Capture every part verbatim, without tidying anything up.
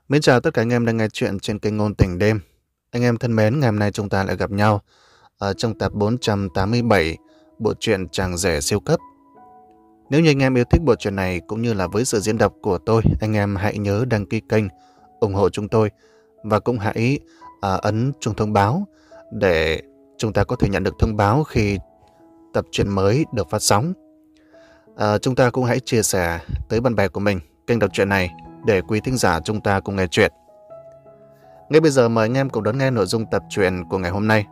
Mến chào tất cả anh em đang nghe chuyện trên kênh Ngôn Tình Đêm. Anh em thân mến, ngày hôm nay chúng ta lại gặp nhau ở trong tập bốn trăm tám mươi bảy bộ truyện Chàng Rể Siêu Cấp. Nếu như anh em yêu thích bộ truyện này cũng như là với sự diễn đọc của tôi, anh em hãy nhớ đăng ký kênh, ủng hộ chúng tôi và cũng hãy à, ấn chuông thông báo để chúng ta có thể nhận được thông báo khi tập truyện mới được phát sóng. À, chúng ta cũng hãy chia sẻ tới bạn bè của mình kênh đọc truyện này để quý thính giả chúng ta cùng nghe chuyện. Ngay bây giờ mời anh em cùng đón nghe nội dung tập truyện của ngày hôm nay.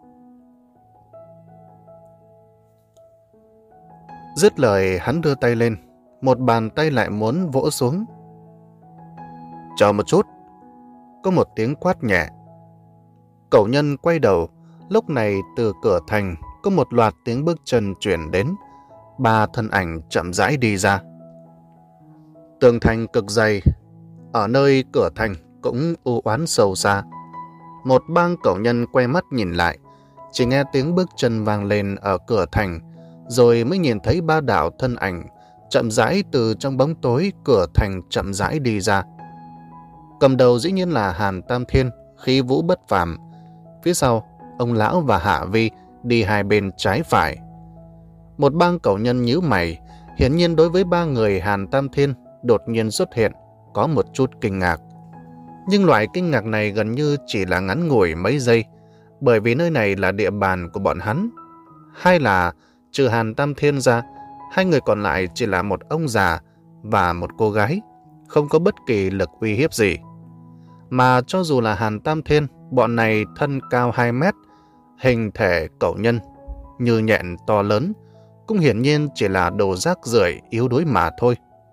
Dứt lời hắn đưa tay lên, một bàn tay lại muốn vỗ xuống. Chờ một chút. Có một tiếng quát nhẹ. Cẩu nhân quay đầu, lúc này từ cửa thành có một loạt tiếng bước chân chuyển đến. Ba thân ảnh chậm rãi đi ra. Tường thành cực dày, ở nơi cửa thành cũng u oán sâu xa. Một bang cẩu nhân quay mắt nhìn lại, chỉ nghe tiếng bước chân vang lên ở cửa thành, rồi mới nhìn thấy ba đạo thân ảnh chậm rãi từ trong bóng tối cửa thành chậm rãi đi ra. Cầm đầu dĩ nhiên là Hàn Tam Thiên, khí vũ bất phàm. Phía sau, ông lão và Hạ Vi đi hai bên trái phải. Một bang cẩu nhân nhíu mày, hiển nhiên đối với ba người Hàn Tam Thiên đột nhiên xuất hiện có một chút kinh ngạc. Nhưng loại kinh ngạc này gần như chỉ là ngắn ngủi mấy giây, bởi vì nơi này là địa bàn của bọn hắn. Hay là trừ Hàn Tam Thiên ra, hai người còn lại chỉ là một ông già và một cô gái, không có bất kỳ lực uy hiếp gì. Mà cho dù là Hàn Tam Thiên, bọn này thân cao hai mét, hình thể cẩu nhân, như nhện to lớn, cũng hiển nhiên chỉ là đồ rác rưởi yếu đuối mà thôi.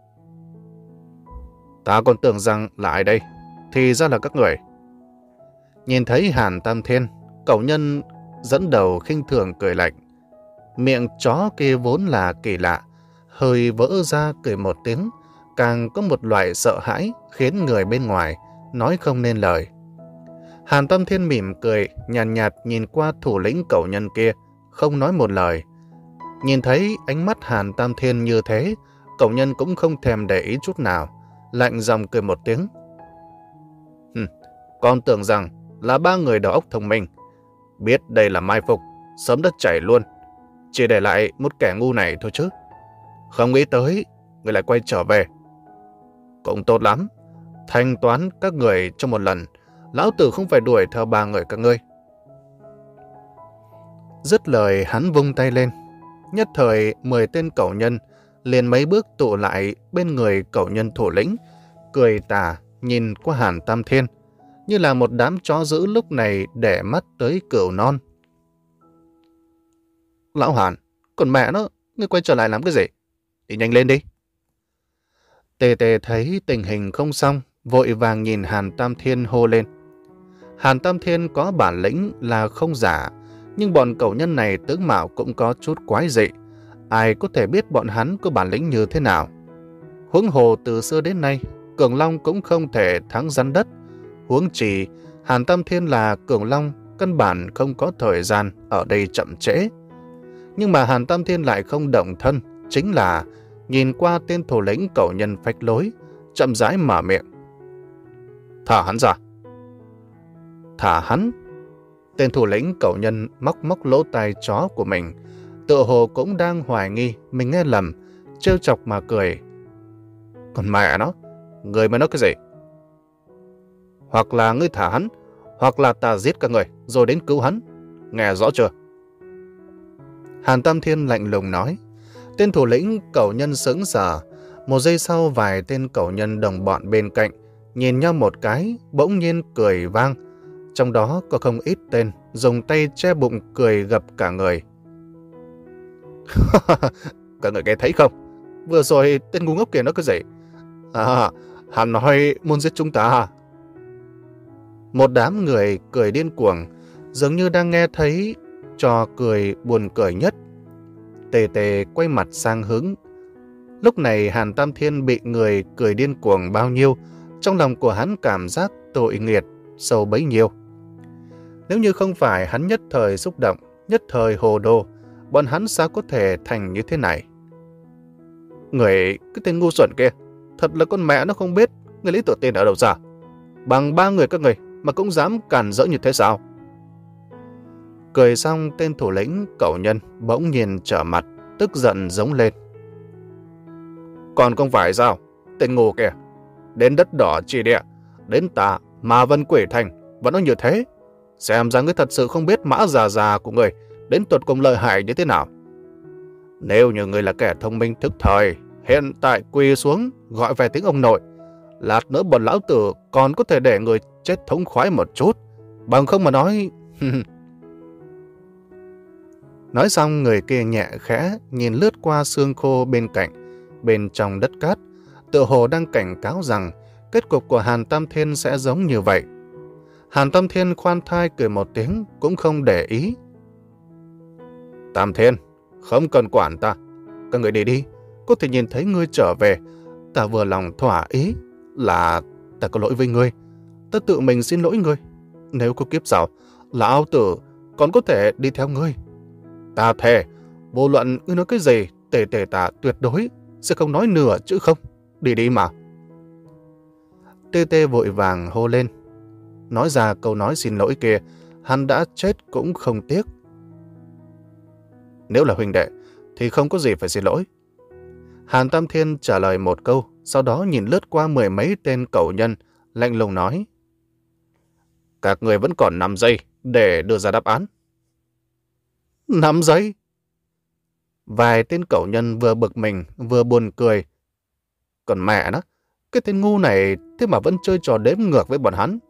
Ta còn tưởng rằng là ai đây, thì ra là các người. Nhìn thấy Hàn Tam Thiên, cẩu nhân dẫn đầu khinh thường cười lạnh. Miệng chó kia vốn là kỳ lạ, hơi vỡ ra cười một tiếng, càng có một loại sợ hãi khiến người bên ngoài nói không nên lời. Hàn Tam Thiên mỉm cười, nhàn nhạt, nhạt nhìn qua thủ lĩnh cẩu nhân kia, không nói một lời. Nhìn thấy ánh mắt Hàn Tam Thiên như thế, cẩu nhân cũng không thèm để ý chút nào, lạnh giọng cười một tiếng. Hừm, con tưởng rằng là ba người đầu óc thông minh, biết đây là mai phục, sớm đã chạy luôn, chỉ để lại một kẻ ngu này thôi chứ. Không nghĩ tới, người lại quay trở về. Cũng tốt lắm, thanh toán các người trong một lần, lão tử không phải đuổi theo ba người các ngươi. Dứt lời hắn vung tay lên, nhất thời mười tên cẩu nhân liền mấy bước tụ lại bên người cẩu nhân thủ lĩnh, cười tà nhìn qua Hàn Tam Thiên, như là một đám chó dữ lúc này để mắt tới cừu non. Lão Hàn, còn mẹ nó, ngươi quay trở lại làm cái gì? Đi nhanh lên đi. Tề Tề thấy tình hình không xong, vội vàng nhìn Hàn Tam Thiên hô lên. Hàn Tam Thiên có bản lĩnh là không giả, nhưng bọn cẩu nhân này tướng mạo cũng có chút quái dị. Ai có thể biết bọn hắn có bản lĩnh như thế nào? Huống hồ từ xưa đến nay, Cường Long cũng không thể thắng rắn đất. Huống chỉ, Hàn Tam Thiên là Cường Long, căn bản không có thời gian ở đây chậm trễ. Nhưng mà Hàn Tam Thiên lại không động thân, chính là nhìn qua tên thủ lĩnh cẩu nhân phách lối, chậm rãi mở miệng. Thả hắn ra. Thả hắn? Tên thủ lĩnh cẩu nhân móc móc lỗ tai chó của mình, tựa hồ cũng đang hoài nghi mình nghe lầm, trêu chọc mà cười. Còn mẹ nó, người mới nói cái gì? Hoặc là ngươi thả hắn, hoặc là ta giết các người rồi đến cứu hắn. Nghe rõ chưa? Hàn Tam Thiên lạnh lùng nói. Tên thủ lĩnh cẩu nhân sững sờ. Một giây sau, vài tên cẩu nhân đồng bọn bên cạnh nhìn nhau một cái, bỗng nhiên cười vang. Trong đó có không ít tên dùng tay che bụng cười gập cả người. Các người nghe thấy không? Vừa rồi tên ngu ngốc kia nói cái gì? À, hắn nói muốn giết chúng ta à? Một đám người cười điên cuồng, dường như đang nghe thấy trò cười buồn cười nhất. Tề Tề quay mặt sang hướng. Lúc này Hàn Tam Thiên bị người cười điên cuồng bao nhiêu, trong lòng của hắn cảm giác tội nghiệt sâu bấy nhiêu. Nếu như không phải hắn nhất thời xúc động, nhất thời hồ đồ, bọn hắn sao có thể thành như thế này? Người, cái tên ngu xuẩn kia, thật là con mẹ nó không biết người lấy tựa tiền ở đâu ra. Bằng ba người các người mà cũng dám cản rỡ như thế sao? Cười xong, tên thủ lĩnh cẩu nhân bỗng nhiên trở mặt, tức giận giống lên. Còn không phải sao? Tên ngu kìa, đến đất đỏ chỉ địa, đến ta mà Vân Quỷ Thành vẫn nói như thế. Xem ra ngươi thật sự không biết mã già già của ngươi đến tuột cùng lợi hại như thế nào. Nếu như ngươi là kẻ thông minh thức thời, hiện tại quỳ xuống gọi về tiếng ông nội, lát nữa bọn lão tử còn có thể để người chết thống khoái một chút, bằng không mà nói. Nói xong, người kia nhẹ khẽ nhìn lướt qua xương khô bên cạnh, bên trong đất cát, tựa hồ đang cảnh cáo rằng kết cục của Hàn Tam Thiên sẽ giống như vậy. Hàn Tam Thiên khoan thai cười một tiếng, cũng không để ý. Tam Thiên, không cần quản ta, các người đi đi, có thể nhìn thấy ngươi trở về, ta vừa lòng thỏa ý là ta có lỗi với ngươi, ta tự mình xin lỗi ngươi. Nếu có kiếp sau, lão tử còn có thể đi theo ngươi. Ta thề, vô luận ngươi nói cái gì, tề tề ta tuyệt đối sẽ không nói nửa chữ không. Đi đi mà. Tê Tê vội vàng hô lên. Nói ra câu nói xin lỗi kia, hắn đã chết cũng không tiếc. Nếu là huynh đệ, thì không có gì phải xin lỗi. Hàn Tam Thiên trả lời một câu, sau đó nhìn lướt qua mười mấy tên cẩu nhân, lạnh lùng nói. Các người vẫn còn năm giây để đưa ra đáp án. năm giây? Vài tên cẩu nhân vừa bực mình, vừa buồn cười. Còn mẹ nó, cái tên ngu này thế mà vẫn chơi trò đếm ngược với bọn hắn.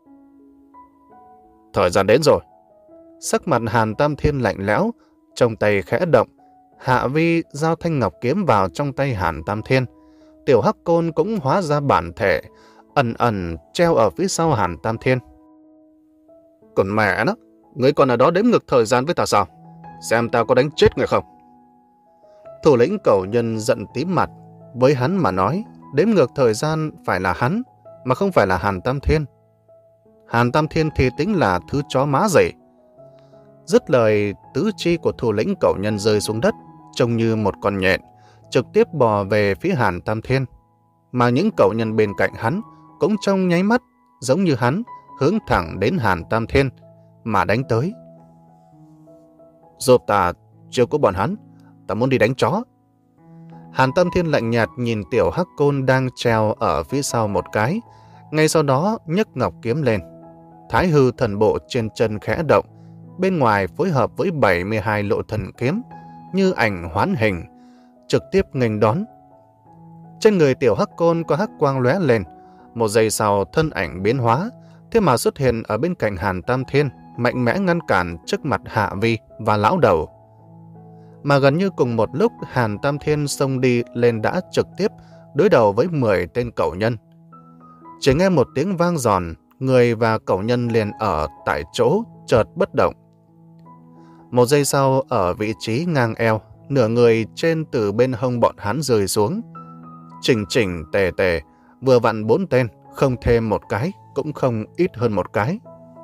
Thời gian đến rồi. Sắc mặt Hàn Tam Thiên lạnh lẽo, trong tay khẽ động. Hạ Vi giao thanh ngọc kiếm vào trong tay Hàn Tam Thiên. Tiểu Hắc Côn cũng hóa ra bản thể, ẩn ẩn treo ở phía sau Hàn Tam Thiên. Còn mẹ nó, ngươi còn ở đó đếm ngược thời gian với ta sao? Xem ta có đánh chết người không? Thủ lĩnh cẩu nhân giận tím mặt. Với hắn mà nói, đếm ngược thời gian phải là hắn, mà không phải là Hàn Tam Thiên. Hàn Tam Thiên thì tính là thứ chó má gì? Dứt lời, tứ chi của thủ lĩnh cẩu nhân rơi xuống đất, trông như một con nhện, trực tiếp bò về phía Hàn Tam Thiên. Mà những cẩu nhân bên cạnh hắn cũng trong nháy mắt, giống như hắn, hướng thẳng đến Hàn Tam Thiên mà đánh tới. Giúp ta chiêu của bọn hắn, ta muốn đi đánh chó. Hàn Tam Thiên lạnh nhạt nhìn Tiểu Hắc Côn đang treo ở phía sau một cái, ngay sau đó nhấc ngọc kiếm lên. Thái hư thần bộ trên chân khẽ động, bên ngoài phối hợp với bảy mươi hai lộ thần kiếm, như ảnh hoán hình, trực tiếp nghênh đón. Trên người Tiểu Hắc Côn có hắc quang lóe lên, một giây sau thân ảnh biến hóa, thế mà xuất hiện ở bên cạnh Hàn Tam Thiên, mạnh mẽ ngăn cản trước mặt Hạ Vi và lão đầu. Mà gần như cùng một lúc, Hàn Tam Thiên xông đi lên đã trực tiếp đối đầu với mười tên cẩu nhân. Chỉ nghe một tiếng vang giòn, người và cẩu nhân liền ở tại chỗ chợt bất động. Một giây sau, ở vị trí ngang eo, nửa người trên từ bên hông bọn hắn rơi xuống. Chỉnh chỉnh tề tề, vừa vặn bốn tên, không thêm một cái, cũng không ít hơn một cái.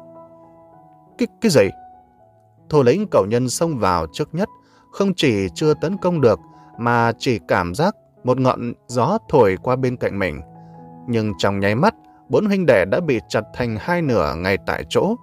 Cái, cái gì? Thủ lĩnh cẩu nhân xông vào trước nhất, không chỉ chưa tấn công được, mà chỉ cảm giác một ngọn gió thổi qua bên cạnh mình. Nhưng trong nháy mắt, bốn huynh đệ đã bị chặt thành hai nửa ngay tại chỗ.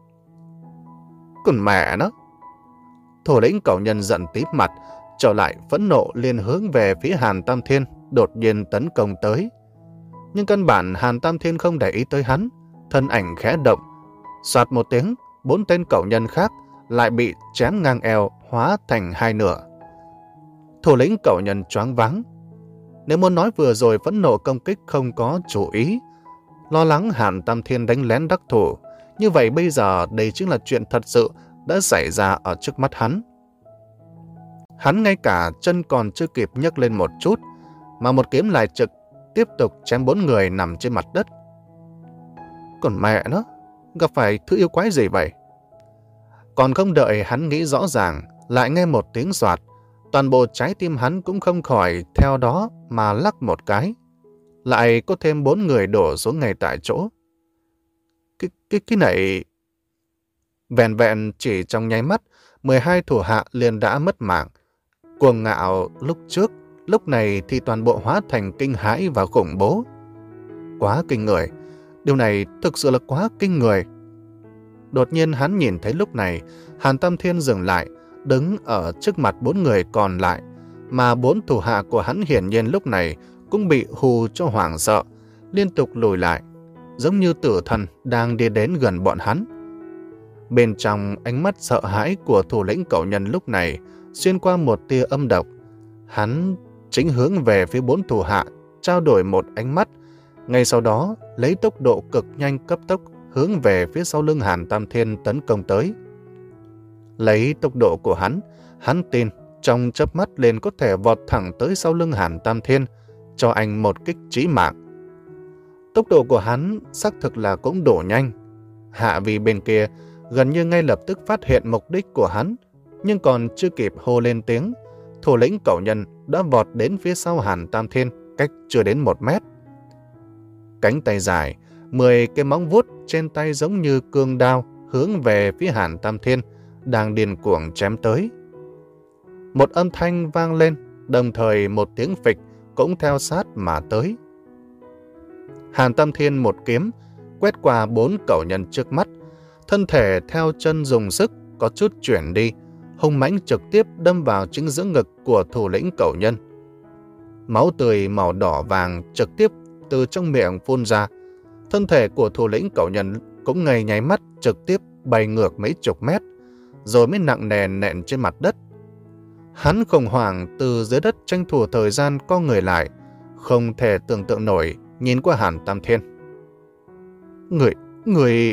Còn mẹ nó! Thủ lĩnh cẩu nhân giận tím mặt, trở lại phẫn nộ liền hướng về phía Hàn Tam Thiên, đột nhiên tấn công tới. Nhưng căn bản Hàn Tam Thiên không để ý tới hắn, thân ảnh khẽ động. Soạt một tiếng, bốn tên cẩu nhân khác lại bị chém ngang eo, hóa thành hai nửa. Thủ lĩnh cẩu nhân choáng váng. Nếu muốn nói vừa rồi phẫn nộ công kích không có chủ ý, lo lắng Hàn Tam Thiên đánh lén đắc thủ, như vậy bây giờ đây chính là chuyện thật sự đã xảy ra ở trước mắt hắn. Hắn ngay cả chân còn chưa kịp nhấc lên một chút, mà một kiếm lại trực tiếp tục chém bốn người nằm trên mặt đất. Còn mẹ nó, gặp phải thứ yêu quái gì vậy? Còn không đợi hắn nghĩ rõ ràng, lại nghe một tiếng soạt, toàn bộ trái tim hắn cũng không khỏi theo đó mà lắc một cái. Lại có thêm bốn người đổ xuống ngay tại chỗ. Cái, cái, cái này... Vẹn vẹn chỉ trong nháy mắt, mười hai thủ hạ liền đã mất mạng. Cuồng ngạo lúc trước, lúc này thì toàn bộ hóa thành kinh hãi và khủng bố. Quá kinh người, Điều này thực sự là quá kinh người. Đột nhiên hắn nhìn thấy lúc này, Hàn Tam Thiên dừng lại, đứng ở trước mặt bốn người còn lại, mà bốn thủ hạ của hắn hiển nhiên lúc này cũng bị hù cho hoảng sợ, liên tục lùi lại, giống như tử thần đang đi đến gần bọn hắn. Bên trong ánh mắt sợ hãi của thủ lĩnh cẩu nhân lúc này xuyên qua một tia âm độc. Hắn chính hướng về phía bốn thủ hạ, trao đổi một ánh mắt, ngay sau đó lấy tốc độ cực nhanh cấp tốc hướng về phía sau lưng Hàn Tam Thiên tấn công tới. Lấy tốc độ của hắn, hắn tin trong chớp mắt liền có thể vọt thẳng tới sau lưng Hàn Tam Thiên, cho anh một kích chí mạng. Tốc độ của hắn xác thực là cũng đổ nhanh. Hạ Vi bên kia gần như ngay lập tức phát hiện mục đích của hắn, nhưng còn chưa kịp hô lên tiếng, thủ lĩnh cẩu nhân đã vọt đến phía sau Hàn Tam Thiên cách chưa đến một mét. Cánh tay dài, mười cái móng vuốt trên tay giống như cương đao hướng về phía Hàn Tam Thiên đang điên cuồng chém tới. Một âm thanh vang lên, đồng thời một tiếng phịch cũng theo sát mà tới. Hàn Tam Thiên một kiếm quét qua bốn cẩu nhân trước mắt, thân thể theo chân dùng sức có chút chuyển đi, hung mãnh trực tiếp đâm vào chính giữa ngực của thủ lĩnh cẩu nhân. Máu tươi màu đỏ vàng trực tiếp từ trong miệng phun ra, thân thể của thủ lĩnh cẩu nhân cũng ngay nháy mắt trực tiếp bay ngược mấy chục mét, rồi mới nặng nề nện trên mặt đất. Hắn khủng hoảng từ dưới đất tranh thủ thời gian co người lại, không thể tưởng tượng nổi nhìn qua Hàn Tam Thiên. Người, người...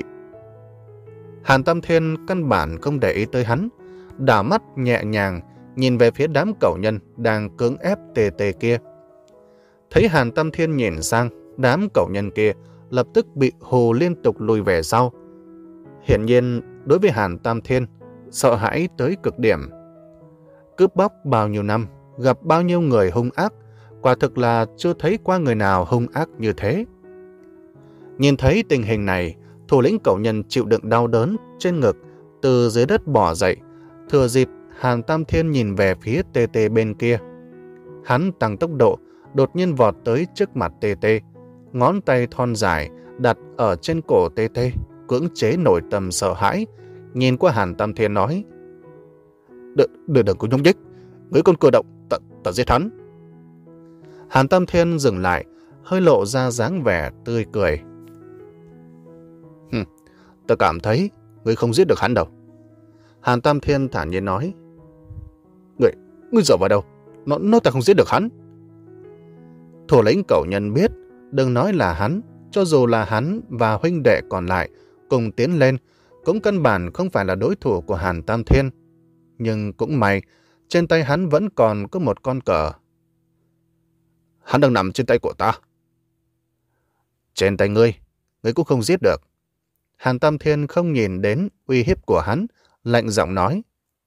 Hàn Tam Thiên căn bản không để ý tới hắn, đảo mắt nhẹ nhàng nhìn về phía đám cẩu nhân đang cưỡng ép tê tê kia. Thấy Hàn Tam Thiên nhìn sang, đám cẩu nhân kia lập tức bị hù liên tục lùi về sau. Hiển nhiên, đối với Hàn Tam Thiên, sợ hãi tới cực điểm. Cướp bóc bao nhiêu năm, gặp bao nhiêu người hung ác, quả thực là chưa thấy qua người nào hung ác như thế. Nhìn thấy tình hình này, thủ lĩnh cẩu nhân chịu đựng đau đớn trên ngực, từ dưới đất bò dậy, thừa dịp Hàn Tam Thiên nhìn về phía tê tê bên kia. Hắn tăng tốc độ, đột nhiên vọt tới trước mặt tê tê, ngón tay thon dài đặt ở trên cổ tê tê, cưỡng chế nổi tâm sợ hãi, nhìn qua Hàn Tam Thiên nói: Đừng, đừng, đừng có nhúc nhích, với con cử động, ta, ta giết hắn. Hàn Tam Thiên dừng lại, hơi lộ ra dáng vẻ tươi cười. Hừm, ta cảm thấy ngươi không giết được hắn đâu. Hàn Tam Thiên thản nhiên nói: Ngươi, ngươi dở vào đâu? Nó, nó ta không giết được hắn. Thủ lĩnh cẩu nhân biết, đừng nói là hắn, cho dù là hắn và huynh đệ còn lại cùng tiến lên, cũng căn bản không phải là đối thủ của Hàn Tam Thiên. Nhưng cũng may, trên tay hắn vẫn còn có một con cờ. Hắn đang nằm trên tay của ta. Trên tay ngươi, ngươi cũng không giết được. Hàn Tam Thiên không nhìn đến uy hiếp của hắn, lạnh giọng nói: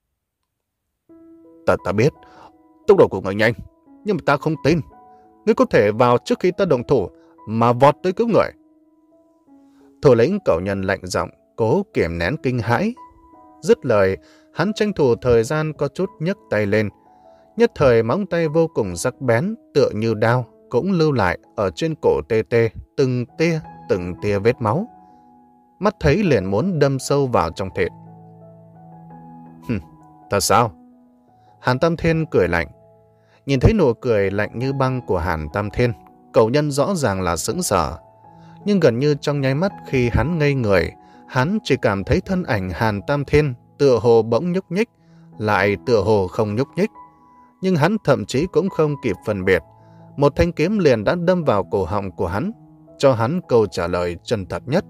Ta ta biết, tốc độ của ngươi nhanh, nhưng mà ta không tin. Ngươi có thể vào trước khi ta động thủ mà vọt tới cứu người. Thủ lĩnh cẩu nhân lạnh giọng, cố kiềm nén kinh hãi. Dứt lời, hắn tranh thủ thời gian có chút nhấc tay lên. Nhất thời móng tay vô cùng sắc bén, tựa như đao, cũng lưu lại ở trên cổ tê tê, từng tia, từng tia vết máu. Mắt thấy liền muốn đâm sâu vào trong thịt. Hừm, thật sao? Hàn Tam Thiên cười lạnh. Nhìn thấy nụ cười lạnh như băng của Hàn Tam Thiên, cẩu nhân rõ ràng là sững sờ. Nhưng gần như trong nháy mắt khi hắn ngây người, hắn chỉ cảm thấy thân ảnh Hàn Tam Thiên tựa hồ bỗng nhúc nhích, lại tựa hồ không nhúc nhích. Nhưng hắn thậm chí cũng không kịp phân biệt. Một thanh kiếm liền đã đâm vào cổ họng của hắn, cho hắn câu trả lời chân thật nhất.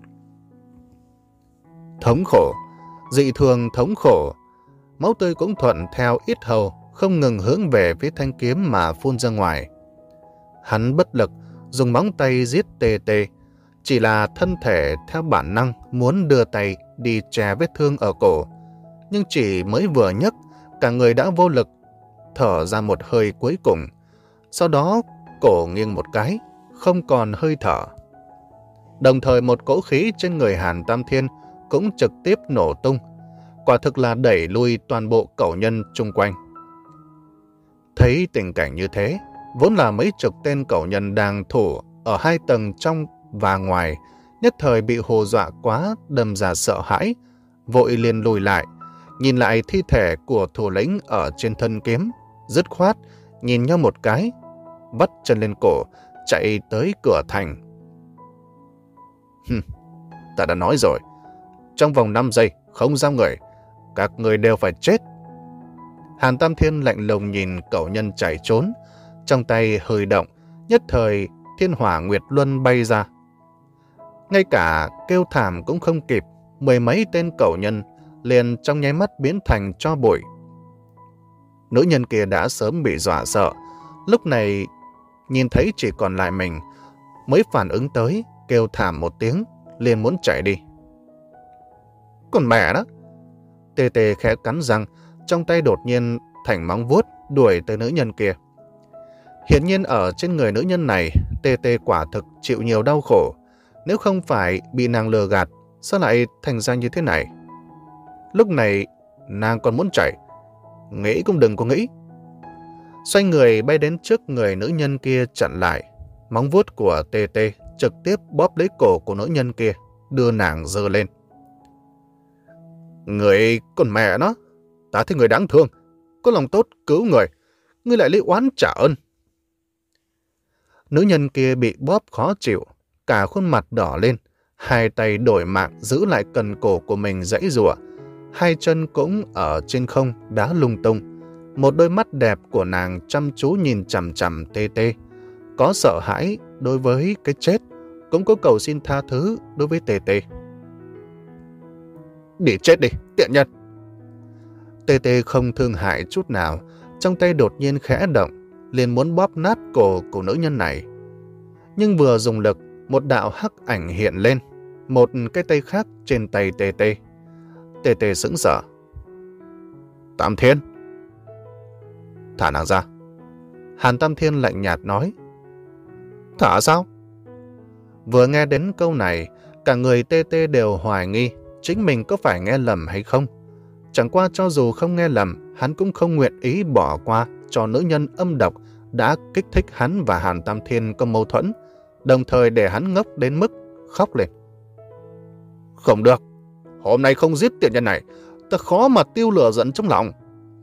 Thống khổ, dị thường thống khổ. Máu tươi cũng thuận theo ít hầu, không ngừng hướng về phía thanh kiếm mà phun ra ngoài. Hắn bất lực, dùng móng tay giết tê tê, chỉ là thân thể theo bản năng muốn đưa tay đi che vết thương ở cổ. Nhưng chỉ mới vừa nhấc, cả người đã vô lực, thở ra một hơi cuối cùng. Sau đó, cổ nghiêng một cái, không còn hơi thở. Đồng thời một cỗ khí trên người Hàn Tam Thiên cũng trực tiếp nổ tung, quả thực là đẩy lui toàn bộ cẩu nhân chung quanh. Thấy tình cảnh như thế, vốn là mấy chục tên cẩu nhân đang thủ ở hai tầng trong và ngoài, nhất thời bị hù dọa quá đâm ra sợ hãi, vội liền lùi lại, nhìn lại thi thể của thủ lĩnh ở trên thân kiếm, dứt khoát, nhìn nhau một cái, vắt chân lên cổ, chạy tới cửa thành. Hừm, ta đã nói rồi, trong vòng năm giây, không giam người, các người đều phải chết. Hàn Tam Thiên lạnh lùng nhìn cẩu nhân chạy trốn, trong tay hơi động, nhất thời thiên hỏa nguyệt luân bay ra. Ngay cả kêu thảm cũng không kịp, mười mấy tên cẩu nhân liền trong nháy mắt biến thành tro bụi. Nữ nhân kia đã sớm bị dọa sợ, lúc này nhìn thấy chỉ còn lại mình, mới phản ứng tới, kêu thảm một tiếng, liền muốn chạy đi. Còn mẹ đó! Tê Tê khẽ cắn răng, trong tay đột nhiên thành móng vuốt đuổi tới nữ nhân kia. Hiển nhiên ở trên người nữ nhân này, Tê Tê quả thực chịu nhiều đau khổ. Nếu không phải bị nàng lừa gạt, sao lại thành ra như thế này? Lúc này, nàng còn muốn chạy. Nghĩ cũng đừng có nghĩ. Xoay người bay đến trước người nữ nhân kia chặn lại. Móng vuốt của Tê Tê trực tiếp bóp lấy cổ của nữ nhân kia, đưa nàng giơ lên. Người con mẹ nó, ta thấy người đáng thương, có lòng tốt cứu người, ngươi lại lấy oán trả ơn. Nữ nhân kia bị bóp khó chịu, cả khuôn mặt đỏ lên, hai tay đổi mạng giữ lại cần cổ của mình giãy giụa, hai chân cũng ở trên không đá lung tung. Một đôi mắt đẹp của nàng chăm chú nhìn chằm chằm Tê Tê, có sợ hãi đối với cái chết, cũng có cầu xin tha thứ đối với Tê Tê. Đi chết đi, tiện nhân! Tê Tê không thương hại chút nào, trong tay đột nhiên khẽ động, liền muốn bóp nát cổ của nữ nhân này. Nhưng vừa dùng lực, một đạo hắc ảnh hiện lên, một cái tay khác trên tay Tê Tê. Tê Tê sững sờ. Tam Thiên! Thả nàng ra. Hàn Tam Thiên lạnh nhạt nói. Thả sao? Vừa nghe đến câu này, cả người Tê Tê đều hoài nghi chính mình có phải nghe lầm hay không. Chẳng qua cho dù không nghe lầm, hắn cũng không nguyện ý bỏ qua cho nữ nhân âm độc đã kích thích hắn và Hàn Tam Thiên có mâu thuẫn, đồng thời để hắn ngốc đến mức khóc lên. Không được, hôm nay không giết tiện nhân này, ta khó mà tiêu lửa giận trong lòng.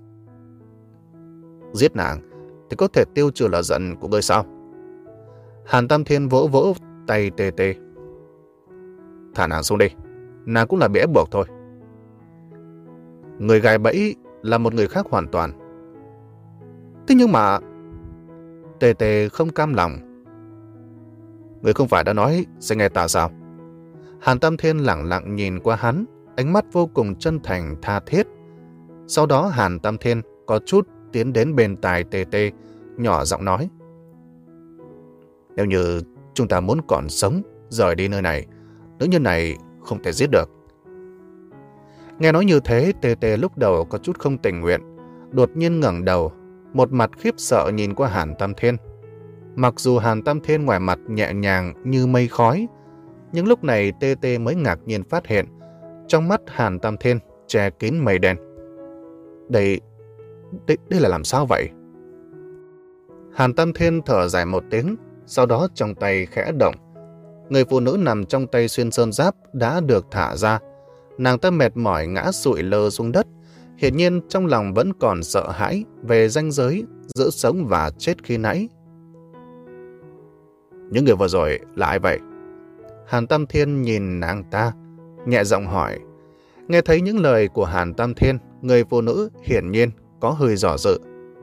Giết nàng thì có thể tiêu trừ lửa giận của ngươi sao? Hàn Tam Thiên vỗ vỗ tay Tê Tê. Thả nàng xuống đi, nàng cũng là bị ép buộc thôi. Người gài bẫy là một người khác hoàn toàn. Thế nhưng mà... Tê Tê không cam lòng. Người không phải đã nói sẽ nghe ta sao? Hàn Tam Thiên lẳng lặng nhìn qua hắn, ánh mắt vô cùng chân thành tha thiết. Sau đó Hàn Tam Thiên có chút tiến đến bên tai Tê Tê, nhỏ giọng nói. Nếu như chúng ta muốn còn sống, rời đi nơi này, nữ nhân này không thể giết được. Nghe nói như thế, Tê Tê lúc đầu có chút không tình nguyện, đột nhiên ngẩng đầu, một mặt khiếp sợ nhìn qua Hàn Tam Thiên. Mặc dù Hàn Tam Thiên ngoài mặt nhẹ nhàng như mây khói, nhưng lúc này Tê Tê mới ngạc nhiên phát hiện, trong mắt Hàn Tam Thiên che kín mây đen. Đây, đây, đây là làm sao vậy? Hàn Tam Thiên thở dài một tiếng, sau đó trong tay khẽ động. Người phụ nữ nằm trong tay Xuyên Sơn Giáp đã được thả ra. Nàng ta mệt mỏi ngã sụi lơ xuống đất, hiển nhiên trong lòng vẫn còn sợ hãi về ranh giới giữa sống và chết khi nãy. Những người vừa rồi là ai vậy? Hàn Tam Thiên nhìn nàng ta, nhẹ giọng hỏi. Nghe thấy những lời của Hàn Tam Thiên, người phụ nữ hiển nhiên có hơi dò dự.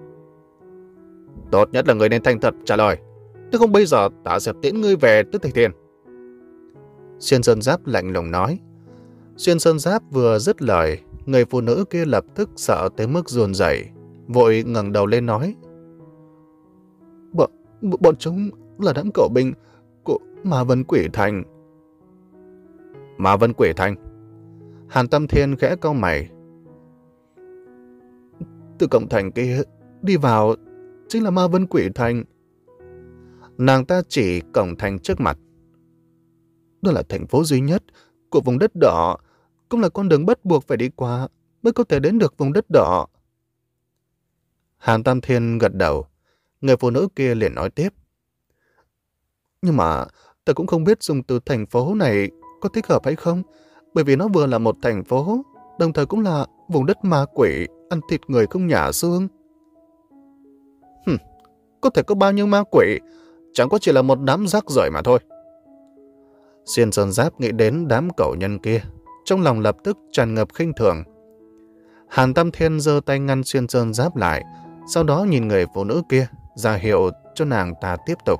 Tốt nhất là người nên thành thật trả lời, nếu không bây giờ ta sẽ tiễn ngươi về tới Thạch Thiên. Xuyên Sơn Giáp lạnh lùng nói. Xuyên Sơn Giáp vừa dứt lời, người phụ nữ kia lập tức sợ tới mức run rẩy, vội ngẩng đầu lên nói. Bọn, bọn chúng là đám cẩu binh của Ma Vân Quỷ Thành. Ma Vân Quỷ Thành? Hàn Tam Thiên khẽ cau mày. Từ cổng thành kia đi vào chính là Ma Vân Quỷ Thành. Nàng ta chỉ cổng thành trước mặt. Đó là thành phố duy nhất của vùng đất đỏ, cũng là con đường bắt buộc phải đi qua mới có thể đến được vùng đất đỏ. Hàn Tam Thiên gật đầu, người phụ nữ kia liền nói tiếp. Nhưng mà ta cũng không biết dùng từ thành phố này có thích hợp hay không, bởi vì nó vừa là một thành phố, đồng thời cũng là vùng đất ma quỷ, ăn thịt người không nhả xương. Hừm, có thể có bao nhiêu ma quỷ, chẳng có chỉ là một đám rác rưởi mà thôi. Xuyên Sơn Giáp nghĩ đến đám cẩu nhân kia, trong lòng lập tức tràn ngập khinh thường. Hàn Tam Thiên giơ tay ngăn Xuyên Sơn Giáp lại, sau đó nhìn người phụ nữ kia, ra hiệu cho nàng ta tiếp tục.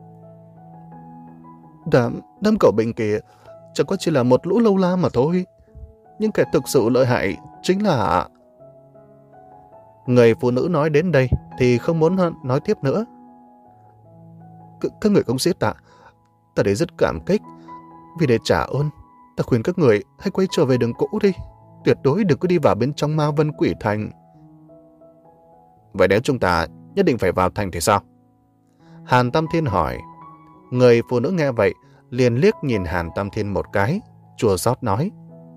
Đám, đám cẩu bệnh kia chẳng có chỉ là một lũ lâu la mà thôi. Nhưng kẻ thực sự lợi hại chính là... Người phụ nữ nói đến đây thì không muốn nói tiếp nữa. C các người không giết ta, ta đấy rất cảm kích. Vì để trả ơn, ta khuyên các người hãy quay trở về đường cũ đi. Tuyệt đối đừng có đi vào bên trong Ma Vân Quỷ Thành. Vậy nếu chúng ta nhất định phải vào thành thì sao? Hàn Tam Thiên hỏi. Người phụ nữ nghe vậy liền liếc nhìn Hàn Tam Thiên một cái, chua xót nói.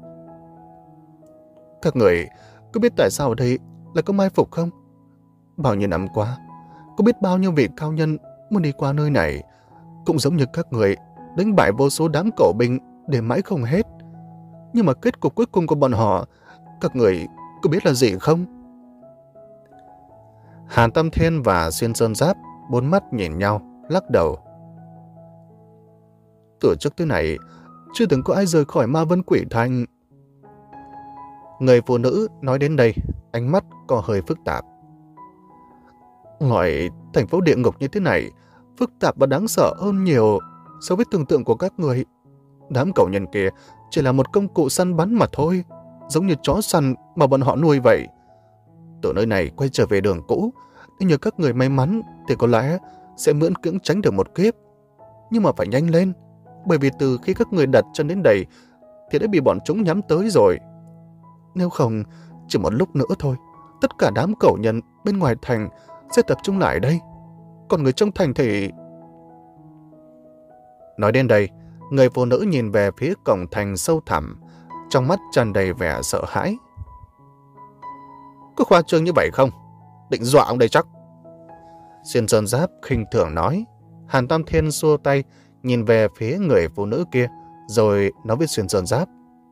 Các người có biết tại sao ở đây lại có mai phục không? Bao nhiêu năm qua, có biết bao nhiêu vị cao nhân muốn đi qua nơi này, cũng giống như các người đánh bại vô số đám cẩu binh để mãi không hết. Nhưng mà kết cục cuối cùng của bọn họ, các người có biết là gì không? Hàn Tam Thiên và Xuyên Sơn Giáp bốn mắt nhìn nhau, lắc đầu. Từ trước tới này, chưa từng có ai rời khỏi Ma Vân Quỷ Thành. Người phụ nữ nói đến đây, ánh mắt có hơi phức tạp. Loại thành phố địa ngục như thế này, phức tạp và đáng sợ hơn nhiều so với tưởng tượng của các người. Đám cẩu nhân kia chỉ là một công cụ săn bắn mà thôi, giống như chó săn mà bọn họ nuôi vậy. Từ nơi này quay trở về đường cũ, nếu như các người may mắn thì có lẽ sẽ miễn cưỡng tránh được một kiếp. Nhưng mà phải nhanh lên, bởi vì từ khi các người đặt chân đến đây thì đã bị bọn chúng nhắm tới rồi. Nếu không, chỉ một lúc nữa thôi, tất cả đám cẩu nhân bên ngoài thành sẽ tập trung lại đây. Còn người trong thành thì... Nói đến đây, người phụ nữ nhìn về phía cổng thành sâu thẳm, trong mắt tràn đầy vẻ sợ hãi. Có khoa trương như vậy không? Định dọa ông đây chắc? Xuyên Sơn Giáp khinh thường nói. Hàn Tam Thiên xua tay, nhìn về phía người phụ nữ kia, rồi nói với Xuyên Sơn Giáp.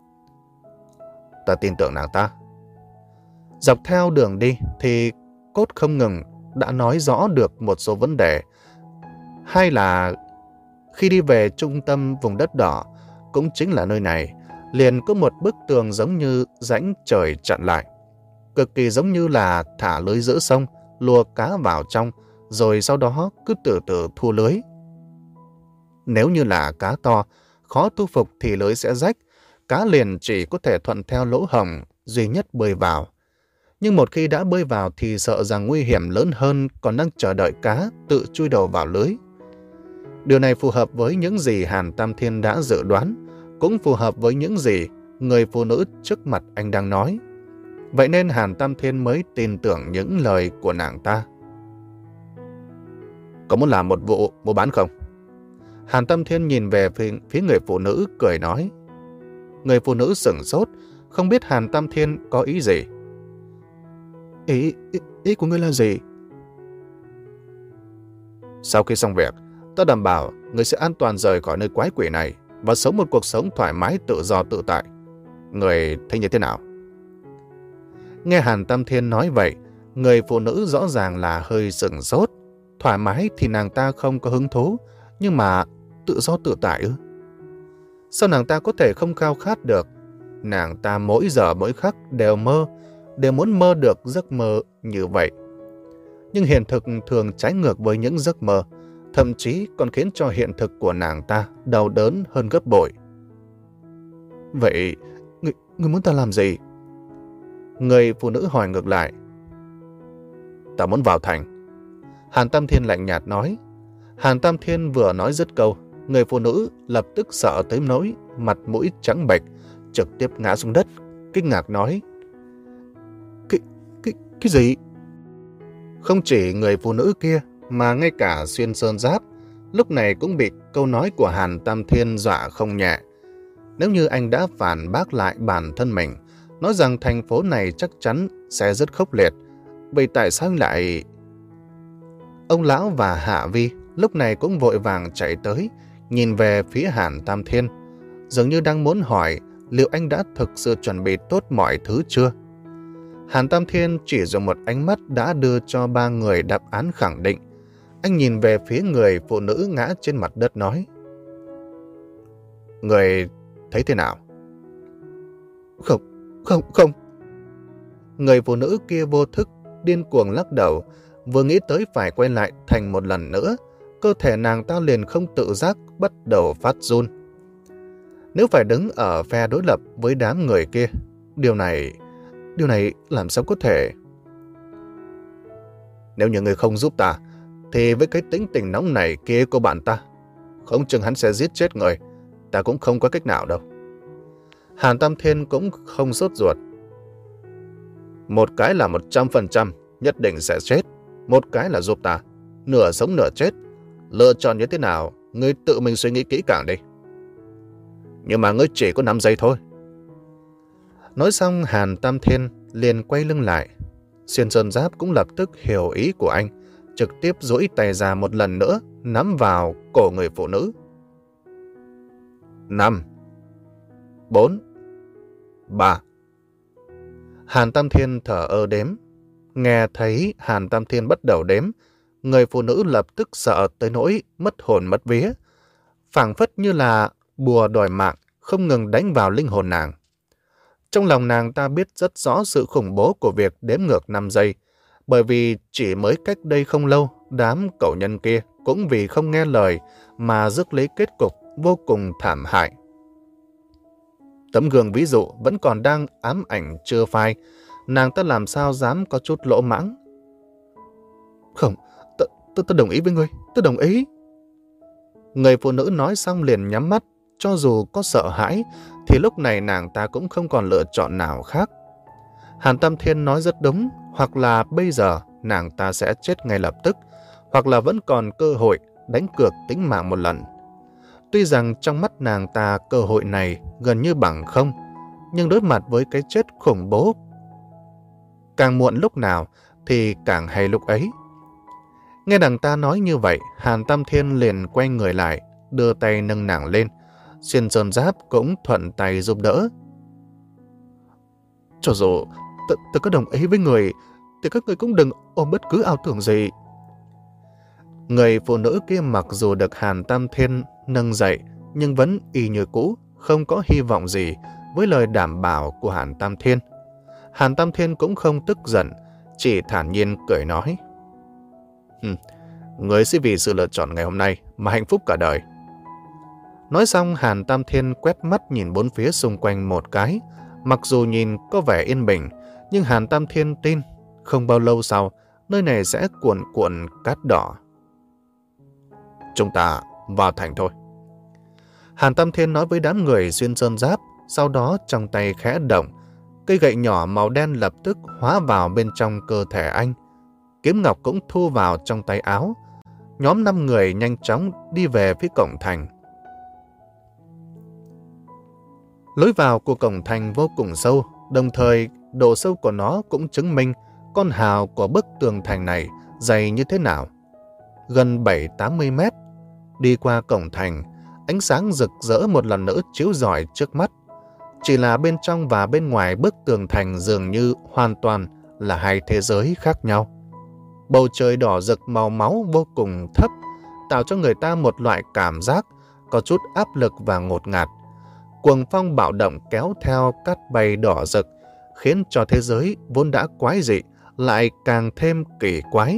Ta tin tưởng nàng ta. Dọc theo đường đi thì Cốt không ngừng đã nói rõ được một số vấn đề. Hay là khi đi về trung tâm vùng đất đỏ, cũng chính là nơi này, liền có một bức tường giống như rãnh trời chặn lại. Cực kỳ giống như là thả lưới giữa sông, lùa cá vào trong, rồi sau đó cứ từ từ thu lưới. Nếu như là cá to, khó thu phục thì lưới sẽ rách, cá liền chỉ có thể thuận theo lỗ hổng duy nhất bơi vào. Nhưng một khi đã bơi vào thì sợ rằng nguy hiểm lớn hơn còn đang chờ đợi cá tự chui đầu vào lưới. Điều này phù hợp với những gì Hàn Tam Thiên đã dự đoán, cũng phù hợp với những gì người phụ nữ trước mặt anh đang nói. Vậy nên Hàn Tam Thiên mới tin tưởng những lời của nàng ta. Có muốn làm một vụ mua bán không? Hàn Tam Thiên nhìn về phía, phía người phụ nữ cười nói. Người phụ nữ sửng sốt, không biết Hàn Tam Thiên có ý gì. Ý, ý, ý của ngươi là gì? Sau khi xong việc, ta đảm bảo ngươi sẽ an toàn rời khỏi nơi quái quỷ này và sống một cuộc sống thoải mái tự do tự tại. Ngươi thấy như thế nào? Nghe Hàn Tam Thiên nói vậy, người phụ nữ rõ ràng là hơi sửng sốt. Thoải mái thì nàng ta không có hứng thú, nhưng mà tự do tự tại ư? Sao nàng ta có thể không khao khát được? Nàng ta mỗi giờ mỗi khắc đều mơ, đều muốn mơ được giấc mơ như vậy. Nhưng hiện thực thường trái ngược với những giấc mơ, thậm chí còn khiến cho hiện thực của nàng ta đau đớn hơn gấp bội. Vậy, người, người muốn ta làm gì? Người phụ nữ hỏi ngược lại. Ta muốn vào thành. Hàn Tam Thiên lạnh nhạt nói. Hàn Tam Thiên vừa nói dứt câu, người phụ nữ lập tức sợ tới nỗi mặt mũi trắng bệch, trực tiếp ngã xuống đất, kinh ngạc nói. Cái, cái, cái gì? Không chỉ người phụ nữ kia, mà ngay cả Xuyên Sơn Giáp, lúc này cũng bị câu nói của Hàn Tam Thiên dọa không nhẹ. Nếu như anh đã phản bác lại bản thân mình, nói rằng thành phố này chắc chắn sẽ rất khốc liệt, vậy tại sao lại... Ông lão và Hạ Vi lúc này cũng vội vàng chạy tới, nhìn về phía Hàn Tam Thiên, dường như đang muốn hỏi liệu anh đã thực sự chuẩn bị tốt mọi thứ chưa. Hàn Tam Thiên chỉ dùng một ánh mắt đã đưa cho ba người đáp án khẳng định. Anh nhìn về phía người phụ nữ ngã trên mặt đất nói: Người thấy thế nào? Không, không, không. Người phụ nữ kia vô thức, điên cuồng lắc đầu, vừa nghĩ tới phải quay lại thành một lần nữa, cơ thể nàng ta liền không tự giác bắt đầu phát run. Nếu phải đứng ở phe đối lập với đám người kia, điều này, điều này làm sao có thể? Nếu như người không giúp ta, thì với cái tính tình nóng này kia của bạn ta, không chừng hắn sẽ giết chết người, ta cũng không có cách nào đâu. Hàn Tam Thiên cũng không sốt ruột. Một cái là một trăm phần trăm nhất định sẽ chết, một cái là giúp ta, nửa sống nửa chết. Lựa chọn như thế nào, ngươi tự mình suy nghĩ kỹ càng đi. Nhưng mà ngươi chỉ có năm giây thôi. Nói xong, Hàn Tam Thiên liền quay lưng lại. Xuyên Sơn Giáp cũng lập tức hiểu ý của anh, trực tiếp duỗi tay ra một lần nữa, nắm vào cổ người phụ nữ. Năm, bốn, ba. Hàn Tam Thiên thở ơ đếm. Nghe thấy Hàn Tam Thiên bắt đầu đếm, người phụ nữ lập tức sợ tới nỗi mất hồn mất vía, phảng phất như là bùa đòi mạng không ngừng đánh vào linh hồn nàng. Trong lòng nàng ta biết rất rõ sự khủng bố của việc đếm ngược năm giây, bởi vì chỉ mới cách đây không lâu, đám cẩu nhân kia cũng vì không nghe lời mà rước lấy kết cục vô cùng thảm hại. Tấm gương ví dụ vẫn còn đang ám ảnh chưa phai, nàng ta làm sao dám có chút lỗ mãng. Không, tôi đồng ý với ngươi, tôi đồng ý. Người phụ nữ nói xong liền nhắm mắt, cho dù có sợ hãi, thì lúc này nàng ta cũng không còn lựa chọn nào khác. Hàn Tam Thiên nói rất đúng, hoặc là bây giờ nàng ta sẽ chết ngay lập tức, hoặc là vẫn còn cơ hội đánh cược tính mạng một lần. Tuy rằng trong mắt nàng ta cơ hội này gần như bằng không, nhưng đối mặt với cái chết khủng bố, càng muộn lúc nào thì càng hay lúc ấy. Nghe nàng ta nói như vậy, Hàn Tam Thiên liền quay người lại, đưa tay nâng nàng lên. Xuyên Sơn Giáp cũng thuận tay giúp đỡ. Cho dù tôi có đồng ý với người, thì các người cũng đừng ôm bất cứ ảo tưởng gì. Người phụ nữ kia mặc dù được Hàn Tam Thiên nâng dậy, nhưng vẫn y như cũ, không có hy vọng gì với lời đảm bảo của Hàn Tam Thiên. Hàn Tam Thiên cũng không tức giận, chỉ thản nhiên cười nói: Người sẽ vì sự lựa chọn ngày hôm nay mà hạnh phúc cả đời. Nói xong, Hàn Tam Thiên quét mắt nhìn bốn phía xung quanh một cái. Mặc dù nhìn có vẻ yên bình, nhưng Hàn Tam Thiên tin không bao lâu sau, nơi này sẽ cuồn cuộn cát đỏ. Chúng ta vào thành thôi. Hàn Tam Thiên nói với đám người Xuyên Sơn Giáp, sau đó trong tay khẽ động, cây gậy nhỏ màu đen lập tức hóa vào bên trong cơ thể anh. Kiếm ngọc cũng thu vào trong tay áo. Nhóm năm người nhanh chóng đi về phía cổng thành. Lối vào của cổng thành vô cùng sâu, đồng thời độ sâu của nó cũng chứng minh con hào của bức tường thành này dày như thế nào. Gần bảy tám mươi mét. Đi qua cổng thành, ánh sáng rực rỡ một lần nữa chiếu rọi trước mắt. Chỉ là bên trong và bên ngoài bức tường thành dường như hoàn toàn là hai thế giới khác nhau. Bầu trời đỏ rực màu máu vô cùng thấp, tạo cho người ta một loại cảm giác có chút áp lực và ngột ngạt. Cuồng phong bạo động kéo theo cát bay đỏ rực, khiến cho thế giới vốn đã quái dị lại càng thêm kỳ quái.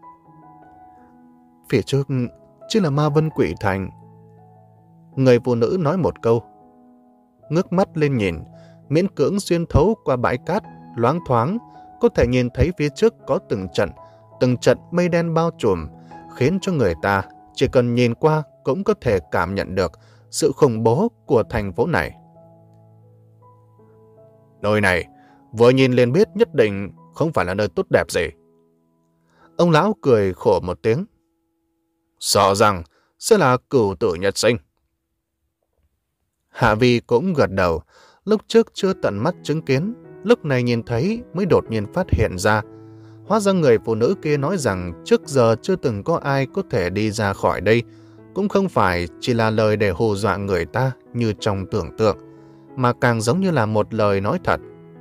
Phía trước chỉ là Ma Vân Quỷ Thành. Người phụ nữ nói một câu. Ngước mắt lên nhìn, miễn cưỡng xuyên thấu qua bãi cát, loáng thoáng, có thể nhìn thấy phía trước có từng trận, từng trận mây đen bao trùm, khiến cho người ta chỉ cần nhìn qua cũng có thể cảm nhận được sự khủng bố của thành phố này. Nơi này, vừa nhìn liền biết nhất định không phải là nơi tốt đẹp gì. Ông lão cười khổ một tiếng. Sợ rằng sẽ là cửu tử nhất sinh. Hạ Vi cũng gật đầu, lúc trước chưa tận mắt chứng kiến, lúc này nhìn thấy mới đột nhiên phát hiện ra. Hóa ra người phụ nữ kia nói rằng trước giờ chưa từng có ai có thể đi ra khỏi đây, cũng không phải chỉ là lời để hù dọa người ta như trong tưởng tượng, mà càng giống như là một lời nói thật.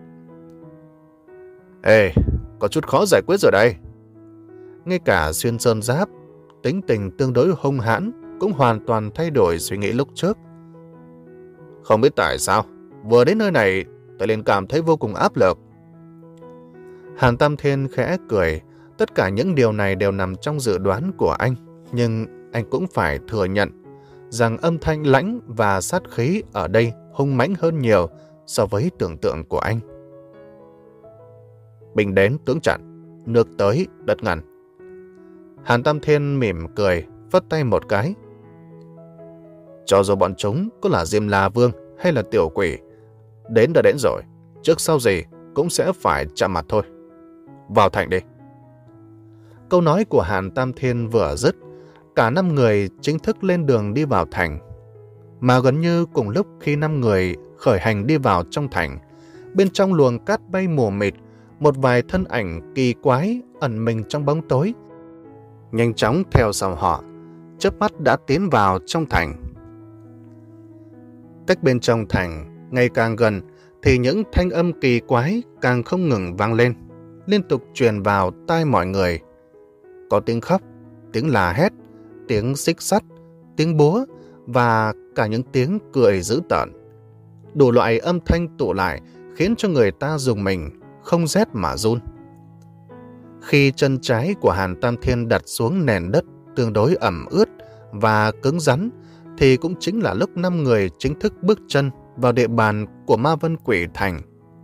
Ê, có chút khó giải quyết rồi đây. Ngay cả Xuyên Sơn Giáp, tính tình tương đối hung hãn, cũng hoàn toàn thay đổi suy nghĩ lúc trước. Không biết tại sao, vừa đến nơi này, tôi liền cảm thấy vô cùng áp lực. Hàn Tam Thiên khẽ cười, tất cả những điều này đều nằm trong dự đoán của anh, nhưng anh cũng phải thừa nhận rằng âm thanh lãnh và sát khí ở đây hung mãnh hơn nhiều so với tưởng tượng của anh. Binh đến tướng chặn, nước tới đất ngăn. Hàn Tam Thiên mỉm cười, phất tay một cái. Cho dù bọn chúng có là Diêm La Vương hay là tiểu quỷ, đến đã đến rồi, trước sau gì cũng sẽ phải chạm mặt thôi. Vào thành đi. Câu nói của Hàn Tam Thiên vừa dứt, cả năm người chính thức lên đường đi vào thành. Mà gần như cùng lúc khi năm người khởi hành đi vào trong thành, bên trong luồng cát bay mù mịt, một vài thân ảnh kỳ quái ẩn mình trong bóng tối, nhanh chóng theo sau họ, chớp mắt đã tiến vào trong thành. Cách bên trong thành ngày càng gần thì những thanh âm kỳ quái càng không ngừng vang lên, liên tục truyền vào tai mọi người. Có tiếng khóc, tiếng la hét, tiếng xích sắt, tiếng búa và cả những tiếng cười dữ tợn. Đủ loại âm thanh tụ lại khiến cho người ta rùng mình, không rét mà run. Khi chân trái của Hàn Tam Thiên đặt xuống nền đất tương đối ẩm ướt và cứng rắn, thì cũng chính là lúc năm người chính thức bước chân vào địa bàn của Ma Vân Quỷ Thành.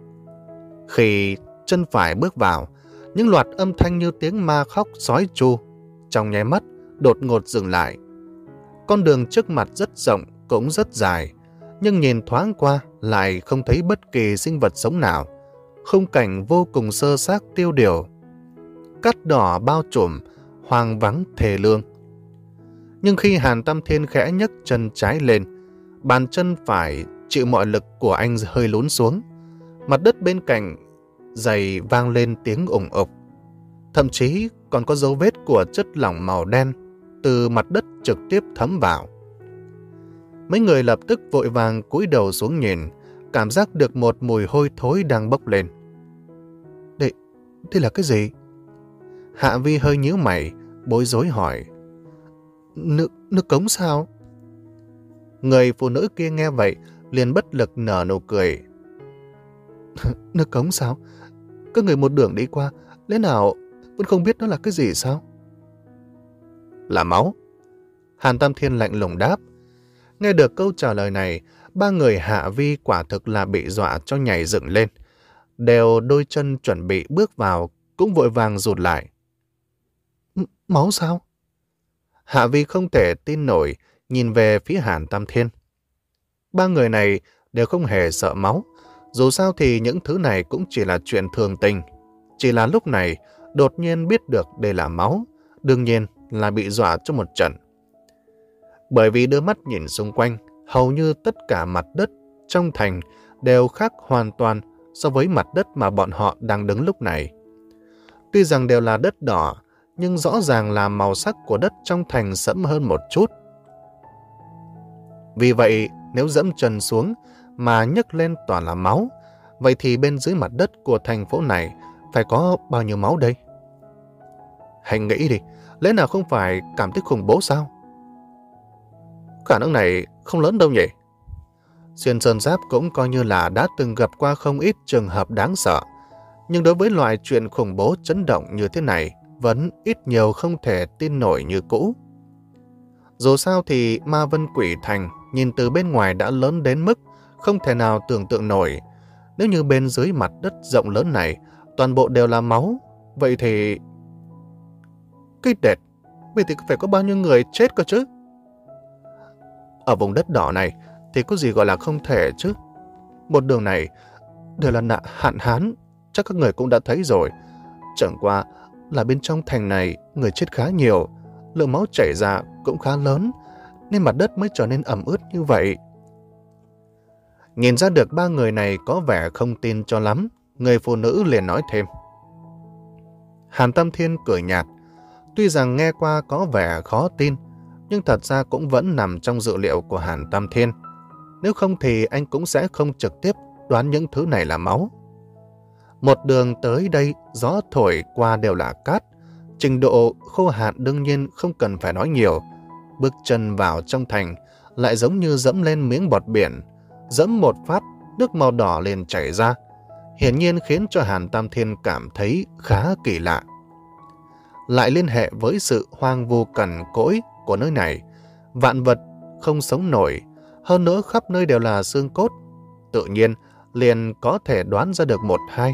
Khi chân phải bước vào, những loạt âm thanh như tiếng ma khóc sói tru trong nháy mắt đột ngột dừng lại. Con đường trước mặt rất rộng cũng rất dài, nhưng nhìn thoáng qua lại không thấy bất kỳ sinh vật sống nào. Khung cảnh vô cùng sơ xác tiêu điều, cát đỏ bao trùm, hoang vắng thê lương. Nhưng khi Hàn Tam Thiên khẽ nhấc chân trái lên, bàn chân phải chịu mọi lực của anh hơi lún xuống. Mặt đất bên cạnh giày vang lên tiếng ủng ục. Thậm chí còn có dấu vết của chất lỏng màu đen từ mặt đất trực tiếp thấm vào. Mấy người lập tức vội vàng cúi đầu xuống nhìn, cảm giác được một mùi hôi thối đang bốc lên. Đây, đây là cái gì? Hạ Vi hơi nhíu mày, bối rối hỏi. Nước, nước cống sao? Người phụ nữ kia nghe vậy, liền bất lực nở nụ cười. Nước cống sao? Các người một đường đi qua, lẽ nào vẫn không biết nó là cái gì sao? Là máu. Hàn Tam Thiên lạnh lùng đáp. Nghe được câu trả lời này, ba người Hạ Vi quả thực là bị dọa cho nhảy dựng lên. Đều đôi chân chuẩn bị bước vào, cũng vội vàng rụt lại. Máu sao? Hạ Vi không thể tin nổi, nhìn về phía Hàn Tam Thiên. Ba người này đều không hề sợ máu. Dù sao thì những thứ này cũng chỉ là chuyện thường tình. Chỉ là lúc này, đột nhiên biết được đây là máu, đương nhiên là bị dọa cho một trận. Bởi vì đưa mắt nhìn xung quanh, hầu như tất cả mặt đất trong thành đều khác hoàn toàn so với mặt đất mà bọn họ đang đứng lúc này. Tuy rằng đều là đất đỏ, nhưng rõ ràng là màu sắc của đất trong thành sẫm hơn một chút. Vì vậy, nếu dẫm chân xuống mà nhấc lên toàn là máu, vậy thì bên dưới mặt đất của thành phố này phải có bao nhiêu máu đây? Hãy nghĩ đi, lẽ nào không phải cảm thấy khủng bố sao? Khả năng này không lớn đâu nhỉ? Xuyên Sơn Giáp cũng coi như là đã từng gặp qua không ít trường hợp đáng sợ, nhưng đối với loại chuyện khủng bố chấn động như thế này, vẫn ít nhiều không thể tin nổi như cũ. Dù sao thì Ma Vân Quỷ Thành nhìn từ bên ngoài đã lớn đến mức không thể nào tưởng tượng nổi. Nếu như bên dưới mặt đất rộng lớn này toàn bộ đều là máu, vậy thì... Cái đệt, vậy thì phải có bao nhiêu người chết cơ chứ? Ở vùng đất đỏ này thì có gì gọi là không thể chứ? Một đường này đều là nạn hạn hán, chắc các người cũng đã thấy rồi. Chẳng qua là bên trong thành này người chết khá nhiều, lượng máu chảy ra cũng khá lớn, nên mặt đất mới trở nên ẩm ướt như vậy. Nhìn ra được ba người này có vẻ không tin cho lắm, người phụ nữ liền nói thêm. Hàn Tam Thiên cười nhạt, tuy rằng nghe qua có vẻ khó tin, nhưng thật ra cũng vẫn nằm trong dự liệu của Hàn Tam Thiên. Nếu không thì anh cũng sẽ không trực tiếp đoán những thứ này là máu. Một đường tới đây, gió thổi qua đều là cát. Trình độ khô hạn đương nhiên không cần phải nói nhiều. Bước chân vào trong thành lại giống như dẫm lên miếng bọt biển. Dẫm một phát, nước màu đỏ liền chảy ra. Hiển nhiên khiến cho Hàn Tam Thiên cảm thấy khá kỳ lạ. Lại liên hệ với sự hoang vu cằn cỗi của nơi này. Vạn vật không sống nổi, hơn nữa khắp nơi đều là xương cốt. Tự nhiên liền có thể đoán ra được một hai.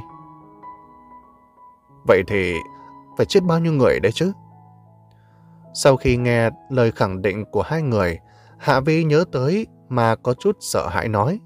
Vậy thì phải chết bao nhiêu người đấy chứ? Sau khi nghe lời khẳng định của hai người, Hạ Vi nhớ tới mà có chút sợ hãi nói.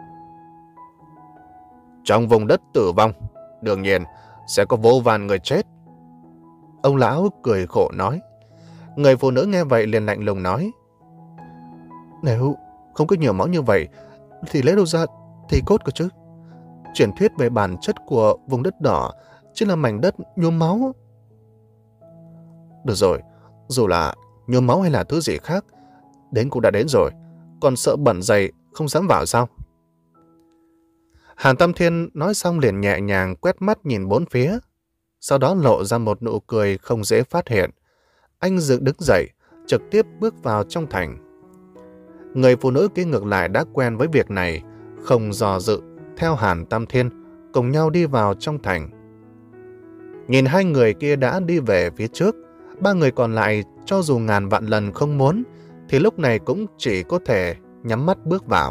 Trong vùng đất tử vong, đương nhiên sẽ có vô vàn người chết. Ông lão cười khổ nói. Người phụ nữ nghe vậy liền lạnh lùng nói. Nếu không có nhiều máu như vậy, thì lấy đâu ra thì cốt cơ chứ? Truyền thuyết về bản chất của vùng đất đỏ chính là mảnh đất nhuốm máu. Được rồi, dù là nhuốm máu hay là thứ gì khác, đến cũng đã đến rồi, còn sợ bẩn dày không dám vào sao? Hàn Tam Thiên nói xong liền nhẹ nhàng quét mắt nhìn bốn phía, sau đó lộ ra một nụ cười không dễ phát hiện. Anh dựng đứng dậy, trực tiếp bước vào trong thành. Người phụ nữ kia ngược lại đã quen với việc này, không dò dự, theo Hàn Tam Thiên, cùng nhau đi vào trong thành. Nhìn hai người kia đã đi về phía trước, ba người còn lại cho dù ngàn vạn lần không muốn, thì lúc này cũng chỉ có thể nhắm mắt bước vào.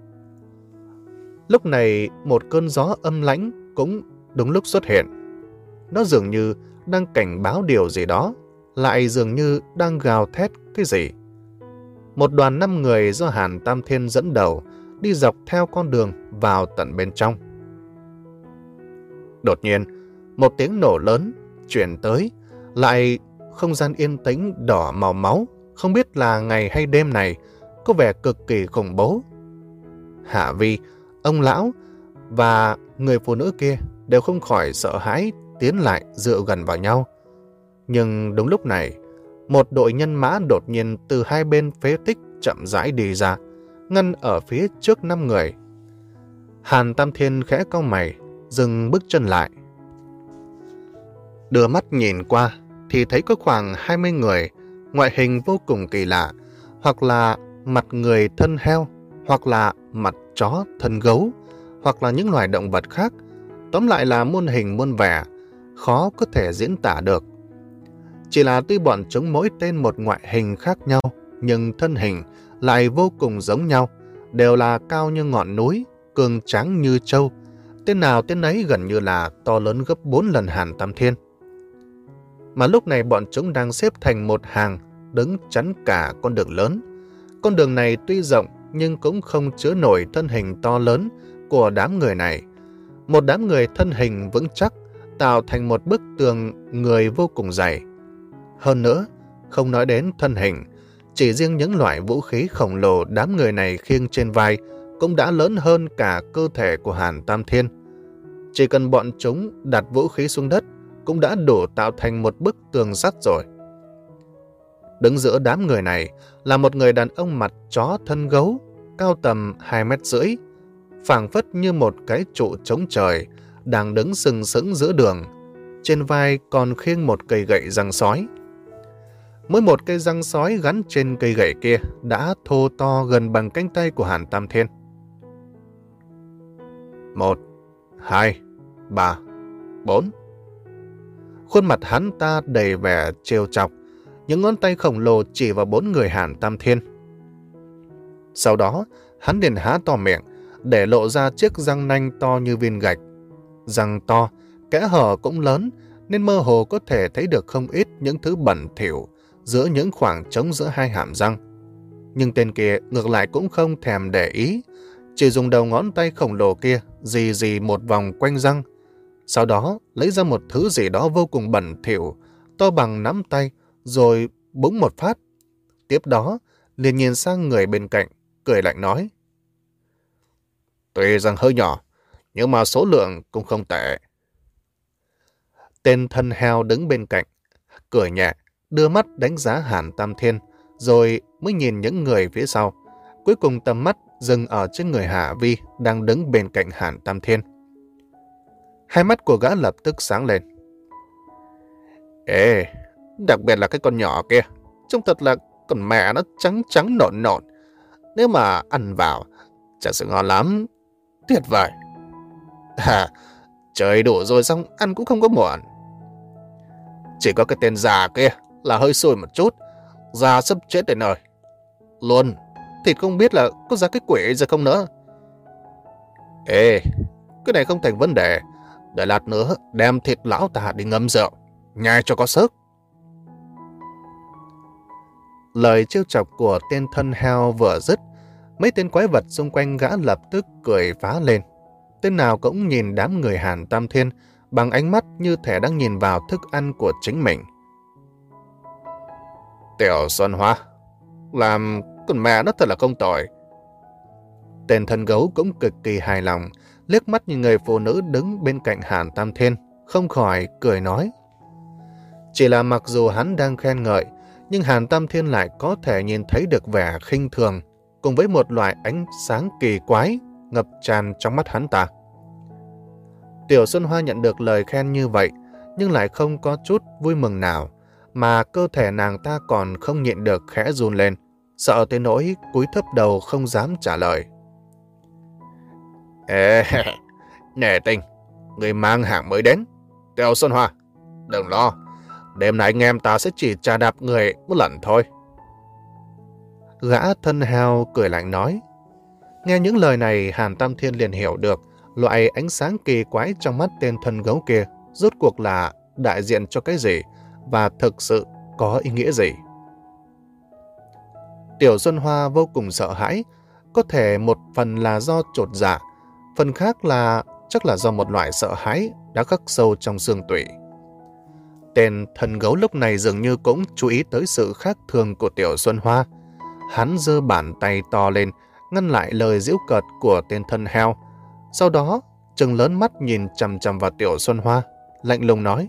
Lúc này, một cơn gió âm lãnh cũng đúng lúc xuất hiện. Nó dường như đang cảnh báo điều gì đó, lại dường như đang gào thét cái gì. Một đoàn năm người do Hàn Tam Thiên dẫn đầu đi dọc theo con đường vào tận bên trong. Đột nhiên, một tiếng nổ lớn chuyển tới, lại không gian yên tĩnh đỏ màu máu, không biết là ngày hay đêm này, có vẻ cực kỳ khủng bố. Hạ Vi, ông lão và người phụ nữ kia đều không khỏi sợ hãi tiến lại dựa gần vào nhau. Nhưng đúng lúc này, một đội nhân mã đột nhiên từ hai bên phế tích chậm rãi đi ra, ngăn ở phía trước năm người. Hàn Tam Thiên khẽ cau mày, dừng bước chân lại. Đưa mắt nhìn qua thì thấy có khoảng hai mươi người, ngoại hình vô cùng kỳ lạ, hoặc là mặt người thân heo, hoặc là mặt chó thân gấu, hoặc là những loài động vật khác. Tóm lại là muôn hình muôn vẻ, khó có thể diễn tả được. Chỉ là tuy bọn chúng mỗi tên một ngoại hình khác nhau, nhưng thân hình lại vô cùng giống nhau, đều là cao như ngọn núi, cường tráng như trâu. Tên nào tên ấy gần như là to lớn gấp bốn lần Hàn Tam Thiên. Mà lúc này bọn chúng đang xếp thành một hàng, đứng chắn cả con đường lớn. Con đường này tuy rộng nhưng cũng không chứa nổi thân hình to lớn của đám người này. Một đám người thân hình vững chắc, tạo thành một bức tường người vô cùng dày. Hơn nữa, không nói đến thân hình, chỉ riêng những loại vũ khí khổng lồ đám người này khiêng trên vai cũng đã lớn hơn cả cơ thể của Hàn Tam Thiên. Chỉ cần bọn chúng đặt vũ khí xuống đất cũng đã đủ tạo thành một bức tường sắt rồi. Đứng giữa đám người này là một người đàn ông mặt chó thân gấu, cao tầm hai mét rưỡi, phảng phất như một cái trụ chống trời, đang đứng sừng sững giữa đường. Trên vai còn khiêng một cây gậy răng sói. Mỗi một cây răng sói gắn trên cây gậy kia đã thô to gần bằng cánh tay của Hàn Tam Thiên. Một, hai, ba, bốn. Khuôn mặt hắn ta đầy vẻ trêu chọc, những ngón tay khổng lồ chỉ vào bốn người Hàn Tam Thiên. Sau đó, hắn liền há to miệng, để lộ ra chiếc răng nanh to như viên gạch. Răng to, kẽ hở cũng lớn, nên mơ hồ có thể thấy được không ít những thứ bẩn thỉu giữa những khoảng trống giữa hai hàm răng. Nhưng tên kia ngược lại cũng không thèm để ý, chỉ dùng đầu ngón tay khổng lồ kia dì dì một vòng quanh răng, sau đó lấy ra một thứ gì đó vô cùng bẩn thỉu, to bằng nắm tay, rồi búng một phát. Tiếp đó, liền nhìn sang người bên cạnh, cười lạnh nói. Tuy rằng hơi nhỏ, nhưng mà số lượng cũng không tệ. Tên thân heo đứng bên cạnh, cười nhẹ, đưa mắt đánh giá Hàn Tam Thiên, rồi mới nhìn những người phía sau. Cuối cùng tầm mắt dừng ở trên người Hạ Vi đang đứng bên cạnh Hàn Tam Thiên. Hai mắt của gã lập tức sáng lên. Ê, đặc biệt là cái con nhỏ kia, trông thật là con mẹ nó trắng trắng nộn nộn. Nếu mà ăn vào, chắc sẽ ngon lắm. Tuyệt vời. À, trời đủ rồi xong ăn cũng không có muộn. Chỉ có cái tên già kia là hơi xui một chút, già sắp chết đến nơi. Luôn, thịt không biết là có ra cái quỷ gì không nữa. Ê, cái này không thành vấn đề. Để lát nữa đem thịt lão ta đi ngâm rượu, nhai cho có sức. Lời trêu chọc của tên thân heo vừa dứt, mấy tên quái vật xung quanh gã lập tức cười phá lên. Tên nào cũng nhìn đám người Hàn Tam Thiên bằng ánh mắt như thể đang nhìn vào thức ăn của chính mình. Tiểu Xuân Hoa, làm con mẹ nó thật là không tồi. Tên thân gấu cũng cực kỳ hài lòng, liếc mắt nhìn người phụ nữ đứng bên cạnh Hàn Tam Thiên, không khỏi cười nói. Chỉ là mặc dù hắn đang khen ngợi, nhưng Hàn Tam Thiên lại có thể nhìn thấy được vẻ khinh thường, cùng với một loại ánh sáng kỳ quái ngập tràn trong mắt hắn ta. Tiểu Xuân Hoa nhận được lời khen như vậy, nhưng lại không có chút vui mừng nào, mà cơ thể nàng ta còn không nhịn được khẽ run lên, sợ tới nỗi cúi thấp đầu không dám trả lời. Ê, nể tình, người mang hàng mới đến. Tiểu Xuân Hoa, đừng lo, đêm nay anh em ta sẽ chỉ trà đạp người một lần thôi. Gã thân heo cười lạnh nói. Nghe những lời này, Hàn Tam Thiên liền hiểu được loại ánh sáng kỳ quái trong mắt tên thân gấu kia rốt cuộc là đại diện cho cái gì và thực sự có ý nghĩa gì. Tiểu Xuân Hoa vô cùng sợ hãi, có thể một phần là do chột dạ, phần khác là chắc là do một loại sợ hãi đã khắc sâu trong xương tủy. Tên thần gấu lúc này dường như cũng chú ý tới sự khác thường của Tiểu Xuân Hoa. Hắn giơ bàn tay to lên, ngăn lại lời giễu cợt của tên thân heo. Sau đó, trừng lớn mắt nhìn chằm chằm vào Tiểu Xuân Hoa, lạnh lùng nói.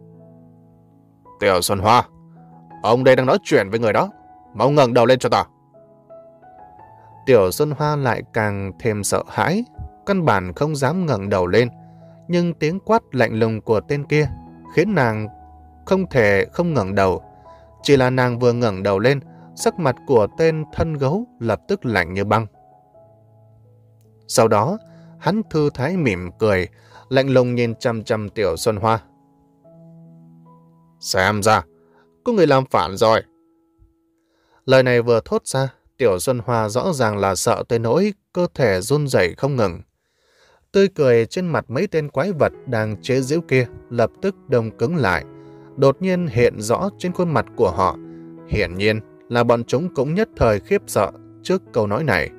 Tiểu Xuân Hoa, ông đây đang nói chuyện với người đó, mau ngẩng đầu lên cho ta. Tiểu Xuân Hoa lại càng thêm sợ hãi, căn bản không dám ngẩng đầu lên, nhưng tiếng quát lạnh lùng của tên kia khiến nàng không thể không ngẩng đầu. Chỉ là nàng vừa ngẩng đầu lên, sắc mặt của tên thân gấu lập tức lạnh như băng. Sau đó, hắn thư thái mỉm cười, lạnh lùng nhìn chằm chằm Tiểu Xuân Hoa. Xem ra, có người làm phản rồi. Lời này vừa thốt ra, Tiểu Xuân Hoa rõ ràng là sợ tới nỗi cơ thể run rẩy không ngừng. Tươi cười trên mặt mấy tên quái vật đang chế giễu kia lập tức đông cứng lại, đột nhiên hiện rõ trên khuôn mặt của họ. Hiển nhiên là bọn chúng cũng nhất thời khiếp sợ trước câu nói này.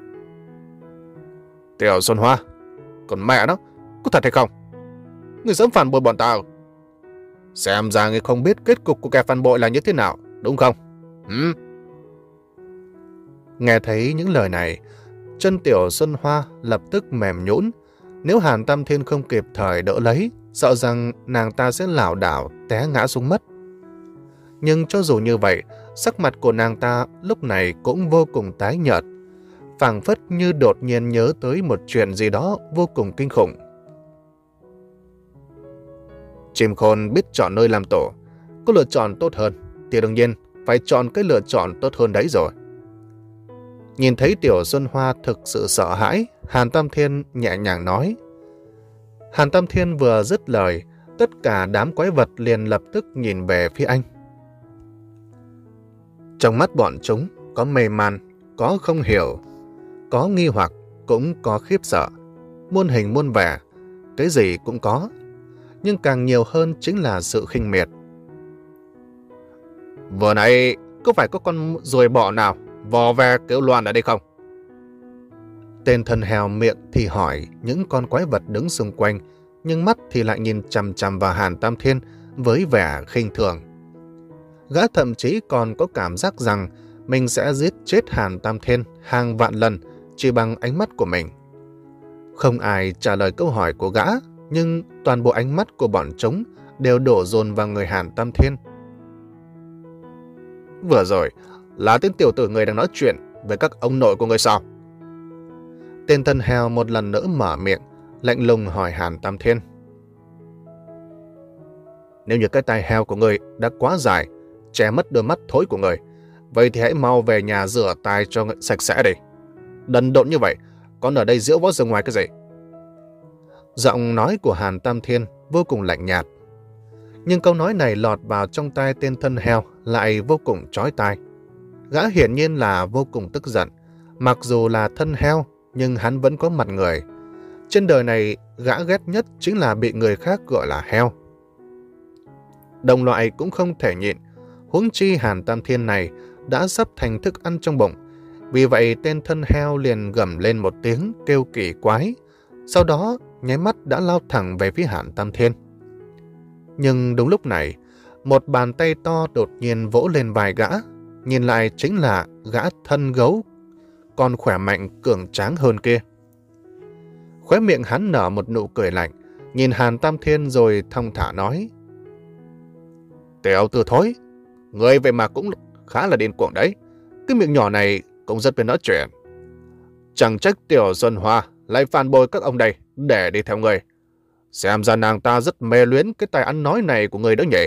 Tiểu Xuân Hoa, còn mẹ nó, có thật hay không? Người dám phản bội bọn tao? Xem ra người không biết kết cục của kẻ phản bội là như thế nào, đúng không? Ừ. Nghe thấy những lời này, chân Tiểu Xuân Hoa lập tức mềm nhũn. Nếu Hàn Tam Thiên không kịp thời đỡ lấy, sợ rằng nàng ta sẽ lảo đảo té ngã xuống mất. Nhưng cho dù như vậy, sắc mặt của nàng ta lúc này cũng vô cùng tái nhợt, phảng phất như đột nhiên nhớ tới một chuyện gì đó vô cùng kinh khủng. Chim khôn biết chọn nơi làm tổ, có lựa chọn tốt hơn thì đương nhiên phải chọn cái lựa chọn tốt hơn đấy rồi. Nhìn thấy Tiểu Xuân Hoa thực sự sợ hãi, Hàn Tam Thiên nhẹ nhàng nói. Hàn Tam Thiên vừa dứt lời, tất cả đám quái vật liền lập tức nhìn về phía anh. Trong mắt bọn chúng có mê man, có không hiểu, có nghi hoặc, cũng có khiếp sợ, muôn hình muôn vẻ, cái gì cũng có. Nhưng càng nhiều hơn chính là sự khinh miệt. Vừa nãy có phải có con ruồi bọ nào vò ve kêu loạn ở đây không? Tên thân heo miệng thì hỏi những con quái vật đứng xung quanh, nhưng mắt thì lại nhìn chằm chằm vào Hàn Tam Thiên với vẻ khinh thường. Gã thậm chí còn có cảm giác rằng mình sẽ giết chết Hàn Tam Thiên hàng vạn lần chỉ bằng ánh mắt của mình. Không ai trả lời câu hỏi của gã, nhưng toàn bộ ánh mắt của bọn chúng đều đổ dồn vào người Hàn Tam Thiên. Vừa rồi, Là tên tiểu tử người đang nói chuyện với các ông nội của người sao? Tên thân heo một lần nữa mở miệng, lạnh lùng hỏi Hàn Tam Thiên. Nếu như cái tai heo của người đã quá dài, che mất đôi mắt thối của người, vậy thì hãy mau về nhà rửa tai cho sạch sẽ đi. Đần độn như vậy, còn ở đây diễu võ dương ngoài cái gì? Giọng nói của Hàn Tam Thiên vô cùng lạnh nhạt. Nhưng câu nói này lọt vào trong tai tên thân heo lại vô cùng chói tai. Gã hiển nhiên là vô cùng tức giận. Mặc dù là thân heo, nhưng hắn vẫn có mặt người. Trên đời này, gã ghét nhất chính là bị người khác gọi là heo. Đồng loại cũng không thể nhịn, huống chi Hàn Tam Thiên này đã sắp thành thức ăn trong bụng. Vì vậy tên thân heo liền gầm lên một tiếng kêu kỳ quái, sau đó nháy mắt đã lao thẳng về phía Hàn Tam Thiên. Nhưng đúng lúc này, một bàn tay to đột nhiên vỗ lên vai gã, nhìn lại chính là gã thân gấu, còn khỏe mạnh cường tráng hơn kia. Khóe miệng hắn nở một nụ cười lạnh, nhìn Hàn Tam Thiên rồi thong thả nói: Tiểu tử thối, người vậy mà cũng khá là điên cuồng đấy. Cái miệng nhỏ này cũng rất biết nói chuyện. Chẳng trách Tiểu Xuân Hoa lại phản bội các ông đây để đi theo người. Xem ra nàng ta rất mê luyến cái tài ăn nói này của người đó nhỉ.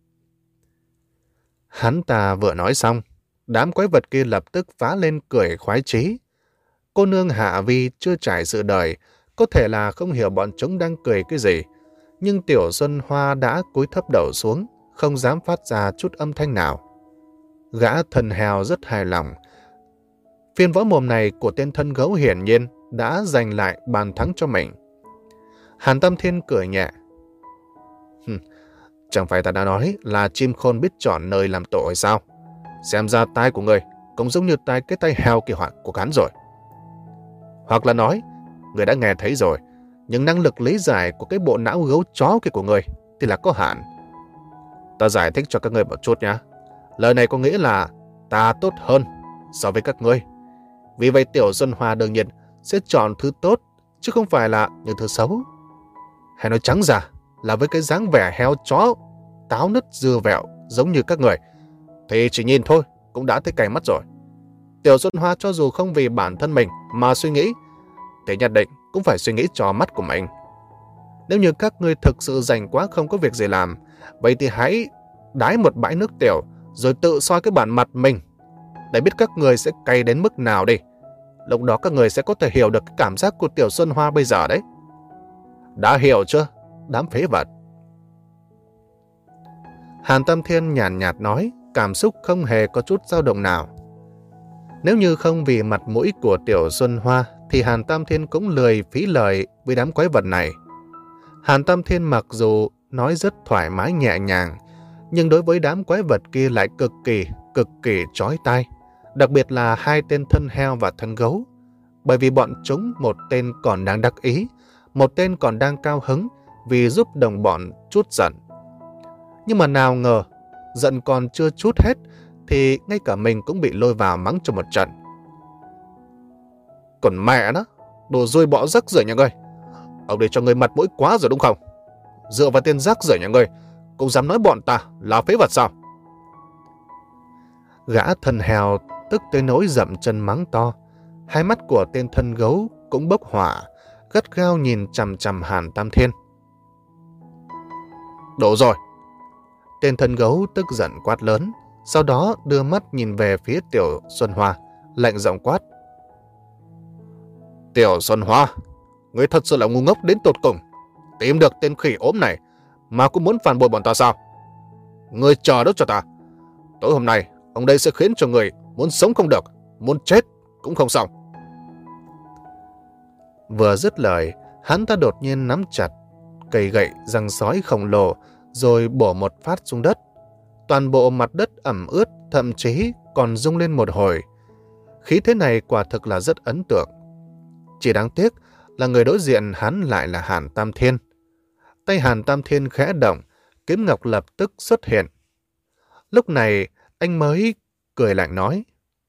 Hắn ta vừa nói xong, đám quái vật kia lập tức phá lên cười khoái chí. Cô nương Hạ Vi chưa trải sự đời, có thể là không hiểu bọn chúng đang cười cái gì. Nhưng Tiểu Xuân Hoa đã cúi thấp đầu xuống, không dám phát ra chút âm thanh nào. Gã thần heo rất hài lòng. Phiên võ mồm này của tên thân gấu hiển nhiên đã giành lại bàn thắng cho mình. Hàn Tam Thiên cười nhẹ. Chẳng phải ta đã nói là chim khôn biết chọn nơi làm tổ hay sao? Xem ra tai của người cũng giống như tai cái tay heo kỳ hoạn của hắn rồi. Hoặc là nói, người đã nghe thấy rồi, nhưng năng lực lý giải của cái bộ não gấu chó kia của người thì là có hạn. Ta giải thích cho các ngươi một chút nhé. Lời này có nghĩa là ta tốt hơn so với các ngươi. Vì vậy Tiểu Xuân Hoa đương nhiên sẽ chọn thứ tốt, chứ không phải là những thứ xấu. Hay nói trắng ra là với cái dáng vẻ heo chó, táo nứt dưa vẹo giống như các người, thì chỉ nhìn thôi cũng đã thấy cay mắt rồi. Tiểu Xuân Hoa cho dù không vì bản thân mình mà suy nghĩ, thì nhất định cũng phải suy nghĩ cho mắt của mình. Nếu như các ngươi thực sự rảnh quá không có việc gì làm, vậy thì hãy đái một bãi nước tiểu rồi tự soi cái bản mặt mình để biết các người sẽ cay đến mức nào đi. Lúc đó các người sẽ có thể hiểu được cái cảm giác của Tiểu Xuân Hoa bây giờ đấy. Đã hiểu chưa, đám phế vật? Hàn Tam Thiên nhàn nhạt nói, cảm xúc không hề có chút dao động nào. Nếu như không vì mặt mũi của Tiểu Xuân Hoa, thì Hàn Tam Thiên cũng lười phí lời với đám quái vật này. Hàn Tam Thiên mặc dù nói rất thoải mái nhẹ nhàng, nhưng đối với đám quái vật kia lại cực kỳ, cực kỳ chói tai. Đặc biệt là hai tên thân heo và thân gấu. Bởi vì bọn chúng một tên còn đang đắc ý, một tên còn đang cao hứng vì giúp đồng bọn trút giận. Nhưng mà nào ngờ, giận còn chưa trút hết, thì ngay cả mình cũng bị lôi vào mắng cho một trận. Còn mẹ nó, đồ rui bọ rắc rưởi nhà ngươi. Ông để cho ngươi mặt mũi quá rồi đúng không? Dựa vào tên rác rưởi nhà ngươi, cũng dám nói bọn ta là phế vật sao? Gã thân heo tức tới nỗi dậm chân mắng to. Hai mắt của tên thân gấu cũng bốc hỏa, gắt gao nhìn chằm chằm Hàn Tam Thiên. Đủ rồi! Tên thân gấu tức giận quát lớn, sau đó đưa mắt nhìn về phía Tiểu Xuân Hoa, lạnh giọng quát. Tiểu Xuân Hoa, ngươi thật sự là ngu ngốc đến tột cùng. Tìm được tên khỉ ốm này mà cũng muốn phản bội bọn ta sao? Ngươi chờ đó cho ta. Tối hôm nay, ông đây sẽ khiến cho người muốn sống không được, muốn chết cũng không xong. Vừa dứt lời, hắn ta đột nhiên nắm chặt cây gậy răng sói khổng lồ rồi bổ một phát xuống đất. Toàn bộ mặt đất ẩm ướt, thậm chí còn rung lên một hồi. Khí thế này quả thực là rất ấn tượng. Chỉ đáng tiếc là người đối diện hắn lại là Hàn Tam Thiên. Tay Hàn Tam Thiên khẽ động, kiếm ngọc lập tức xuất hiện. Lúc này anh mới cười lạnh nói.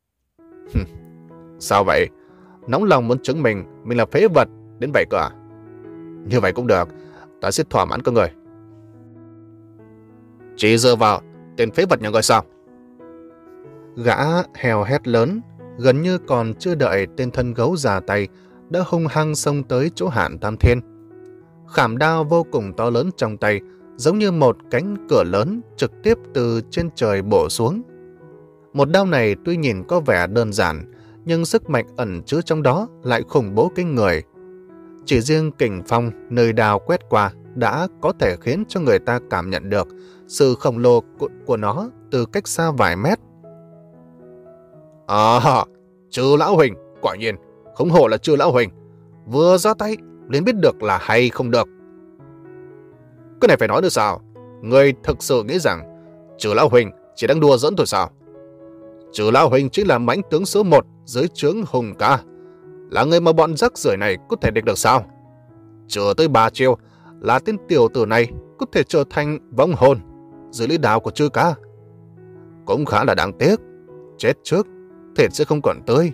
Sao vậy? Nóng lòng muốn chứng minh mình là phế vật đến vậy cơ à? Như vậy cũng được, ta sẽ thỏa mãn các người. Chỉ dựa vào tên phế vật nhà người sao? Gã heo hét lớn, gần như còn chưa đợi tên thân gấu già tay, đã hung hăng xông tới chỗ Hàn Tam Thiên. Khảm đao vô cùng to lớn trong tay, giống như một cánh cửa lớn trực tiếp từ trên trời bổ xuống. Một đao này tuy nhìn có vẻ đơn giản, nhưng sức mạnh ẩn chứa trong đó lại khủng bố kinh người. Chỉ riêng kình phong nơi đao quét qua đã có thể khiến cho người ta cảm nhận được sự khổng lồ của, của nó từ cách xa vài mét. À, Trừ lão huỳnh, quả nhiên, không hổ là Trừ lão huỳnh. Vừa ra tay, liền biết được là hay không được. Cái này phải nói được sao? Người thực sự nghĩ rằng Trừ lão huỳnh chỉ đang đùa dẫn thôi sao? Trừ lão huỳnh chính là mãnh tướng số một dưới trướng Hùng Ca, là người mà bọn rác rưởi này có thể địch được sao? Chưa tới ba chiêu là tên tiểu tử này có thể trở thành vong hồn dưới lưỡi đao của Trư Ca. Cũng khá là đáng tiếc, chết trước thịt sẽ không còn tươi.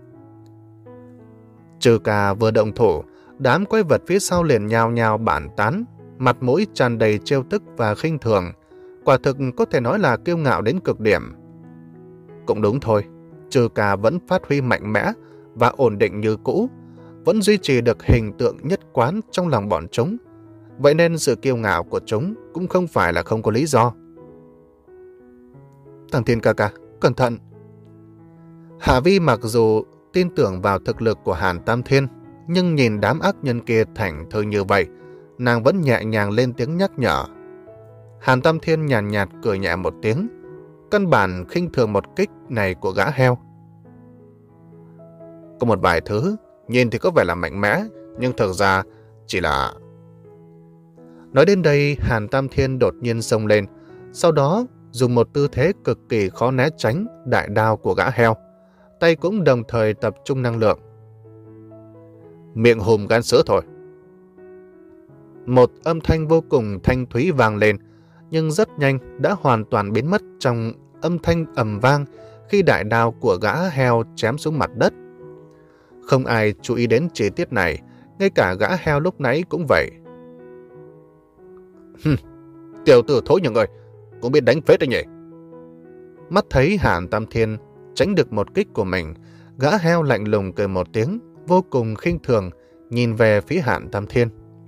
Trư Ca vừa động thủ, đám quái vật phía sau liền nhào nhào bản tán, mặt mũi tràn đầy trêu tức và khinh thường, quả thực có thể nói là kiêu ngạo đến cực điểm. Cũng đúng thôi, Trư Ca vẫn phát huy mạnh mẽ và ổn định như cũ, vẫn duy trì được hình tượng nhất quán trong lòng bọn chúng. Vậy nên sự kiêu ngạo của chúng cũng không phải là không có lý do. Thằng Thiên ca ca, cẩn thận! Hạ Vi mặc dù tin tưởng vào thực lực của Hàn Tam Thiên, nhưng nhìn đám ác nhân kia thảnh thơi như vậy, nàng vẫn nhẹ nhàng lên tiếng nhắc nhở. Hàn Tam Thiên nhàn nhạt, nhạt cười nhẹ một tiếng, căn bản khinh thường một kích này của gã heo. Có một vài thứ, nhìn thì có vẻ là mạnh mẽ, nhưng thực ra chỉ là... Nói đến đây, Hàn Tam Thiên đột nhiên xông lên, sau đó dùng một tư thế cực kỳ khó né tránh đại đao của gã heo, tay cũng đồng thời tập trung năng lượng. Miệng hùm gan sữa thôi. Một âm thanh vô cùng thanh thúy vang lên, nhưng rất nhanh đã hoàn toàn biến mất trong âm thanh ầm vang khi đại đao của gã heo chém xuống mặt đất. Không ai chú ý đến chi tiết này, ngay cả gã heo lúc nãy cũng vậy. Hừm, tiểu tử thối nhà người, cũng biết đánh phết đấy nhỉ. Mắt thấy Hàn Tam Thiên tránh được một kích của mình, gã heo lạnh lùng cười một tiếng, vô cùng khinh thường, nhìn về phía Hàn Tam Thiên.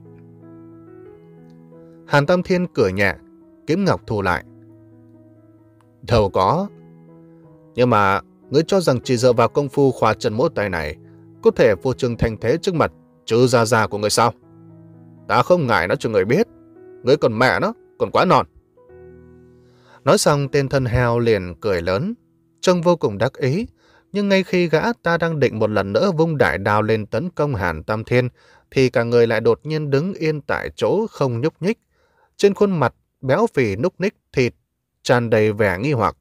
Hàn Tam Thiên cười nhẹ, kiếm ngọc thu lại. Đâu có. Nhưng mà, ngươi cho rằng chỉ dựa vào công phu khóa chân mỗi tay này, có thể phô trương thành thế trước mặt chữ gia gia của người sao? Ta không ngại nó cho người biết, ngươi còn mẹ nó, còn quá non. Nói xong, tên thân heo liền cười lớn, trông vô cùng đắc ý, nhưng ngay khi gã ta đang định một lần nữa vung đại đao lên tấn công Hàn Tam Thiên, thì cả người lại đột nhiên đứng yên tại chỗ không nhúc nhích. Trên khuôn mặt béo phì núc ních thịt tràn đầy vẻ nghi hoặc.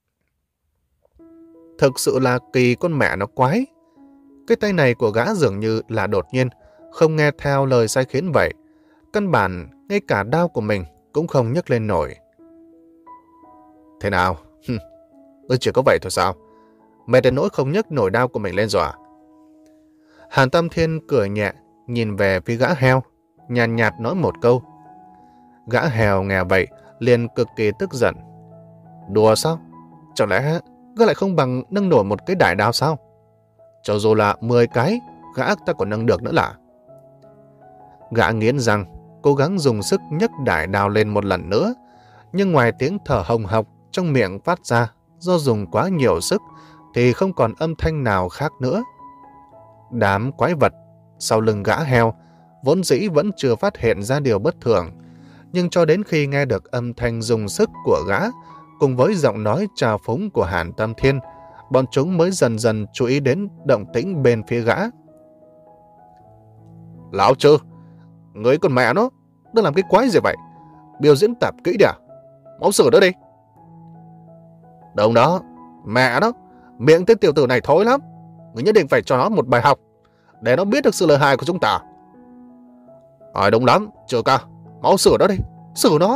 Thực sự là kỳ con mẹ nó quái. Cái tay này của gã dường như là đột nhiên, không nghe theo lời sai khiến vậy. Căn bản, ngay cả đao của mình cũng không nhấc lên nổi. Thế nào? Ngươi chỉ có vậy thôi sao? Mẹ đến nỗi không nhấc nổi đao của mình lên rồi à? Hàn Tam Thiên cười nhẹ, nhìn về phía gã heo, nhàn nhạt, nhạt nói một câu. Gã heo nghe vậy, liền cực kỳ tức giận. Đùa sao? Chẳng lẽ gã lại không bằng nâng nổi một cái đại đao sao? Cho dù là mười cái, gã ta còn nâng được nữa là. Gã nghiến răng, cố gắng dùng sức nhấc đại đao lên một lần nữa, nhưng ngoài tiếng thở hồng hộc trong miệng phát ra do dùng quá nhiều sức thì không còn âm thanh nào khác nữa. Đám quái vật sau lưng gã heo vốn dĩ vẫn chưa phát hiện ra điều bất thường, nhưng cho đến khi nghe được âm thanh dùng sức của gã cùng với giọng nói trào phúng của Hàn Tam Thiên, bọn chúng mới dần dần chú ý đến động tĩnh bên phía gã. Lão Trư, ngươi con mẹ nó, đang làm cái quái gì vậy? Biểu diễn tạp kỹ đi à? Máu sửa đó đi. Đúng đó, mẹ nó, miệng tên tiểu tử này thối lắm. Ngươi nhất định phải cho nó một bài học, để nó biết được sự lợi hại của chúng ta. Hỏi đúng lắm, Trừ ca, máu sửa đó đi, sửa nó.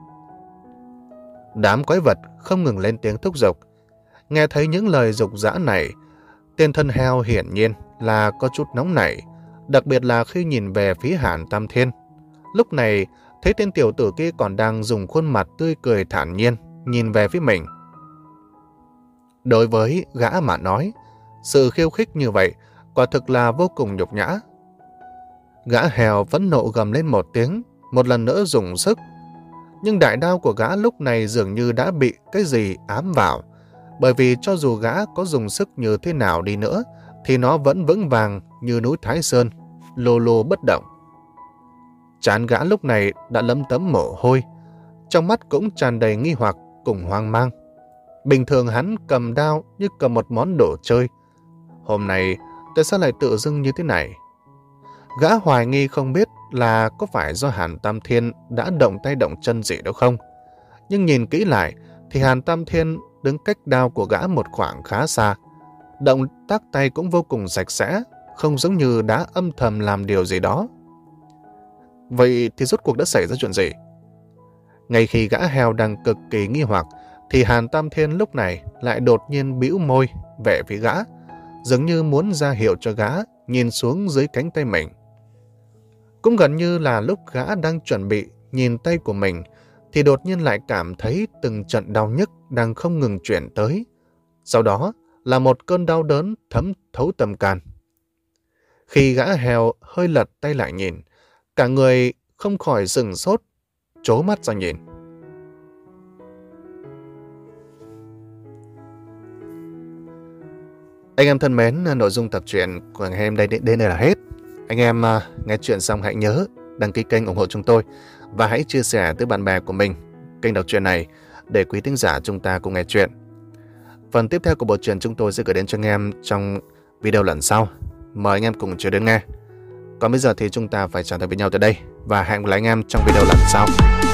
Đám quái vật không ngừng lên tiếng thúc giục. Nghe thấy những lời dục dã này, tên thân heo hiển nhiên là có chút nóng nảy, đặc biệt là khi nhìn về phía Hàn Tam Thiên. Lúc này, thấy tên tiểu tử kia còn đang dùng khuôn mặt tươi cười thản nhiên, nhìn về phía mình. Đối với gã mà nói, sự khiêu khích như vậy quả thực là vô cùng nhục nhã. Gã hèo vẫn nộ gầm lên một tiếng, một lần nữa dùng sức. Nhưng đại đao của gã lúc này dường như đã bị cái gì ám vào, bởi vì cho dù gã có dùng sức như thế nào đi nữa, thì nó vẫn vững vàng như núi Thái Sơn, lô lô bất động. Trán gã lúc này đã lấm tấm mồ hôi, trong mắt cũng tràn đầy nghi hoặc cùng hoang mang. Bình thường hắn cầm đao như cầm một món đồ chơi. Hôm nay, tại sao lại tự dưng như thế này? Gã hoài nghi không biết là có phải do Hàn Tam Thiên đã động tay động chân gì đâu không. Nhưng nhìn kỹ lại, thì Hàn Tam Thiên đứng cách đao của gã một khoảng khá xa. Động tác tay cũng vô cùng sạch sẽ, không giống như đã âm thầm làm điều gì đó. Vậy thì rốt cuộc đã xảy ra chuyện gì? Ngay khi gã heo đang cực kỳ nghi hoặc, thì Hàn Tam Thiên lúc này lại đột nhiên bĩu môi về phía gã, dường như muốn ra hiệu cho gã nhìn xuống dưới cánh tay mình. Cũng gần như là lúc gã đang chuẩn bị nhìn tay của mình, thì đột nhiên lại cảm thấy từng trận đau nhức đang không ngừng chuyển tới. Sau đó là một cơn đau đớn thấm thấu tâm can. Khi gã heo hơi lật tay lại nhìn, cả người không khỏi sửng sốt, trố mắt ra nhìn. Anh em thân mến, nội dung tập truyện của ngày hôm nay đến đây là hết. Anh em uh, nghe chuyện xong hãy nhớ đăng ký kênh ủng hộ chúng tôi và hãy chia sẻ tới bạn bè của mình kênh đọc truyện này để quý thính giả chúng ta cùng nghe chuyện. Phần tiếp theo của bộ truyện chúng tôi sẽ gửi đến cho anh em trong video lần sau. Mời anh em cùng chờ đến nghe. Còn bây giờ thì chúng ta phải chào tạm biệt nhau tại đây và hẹn gặp lại anh em trong video lần sau.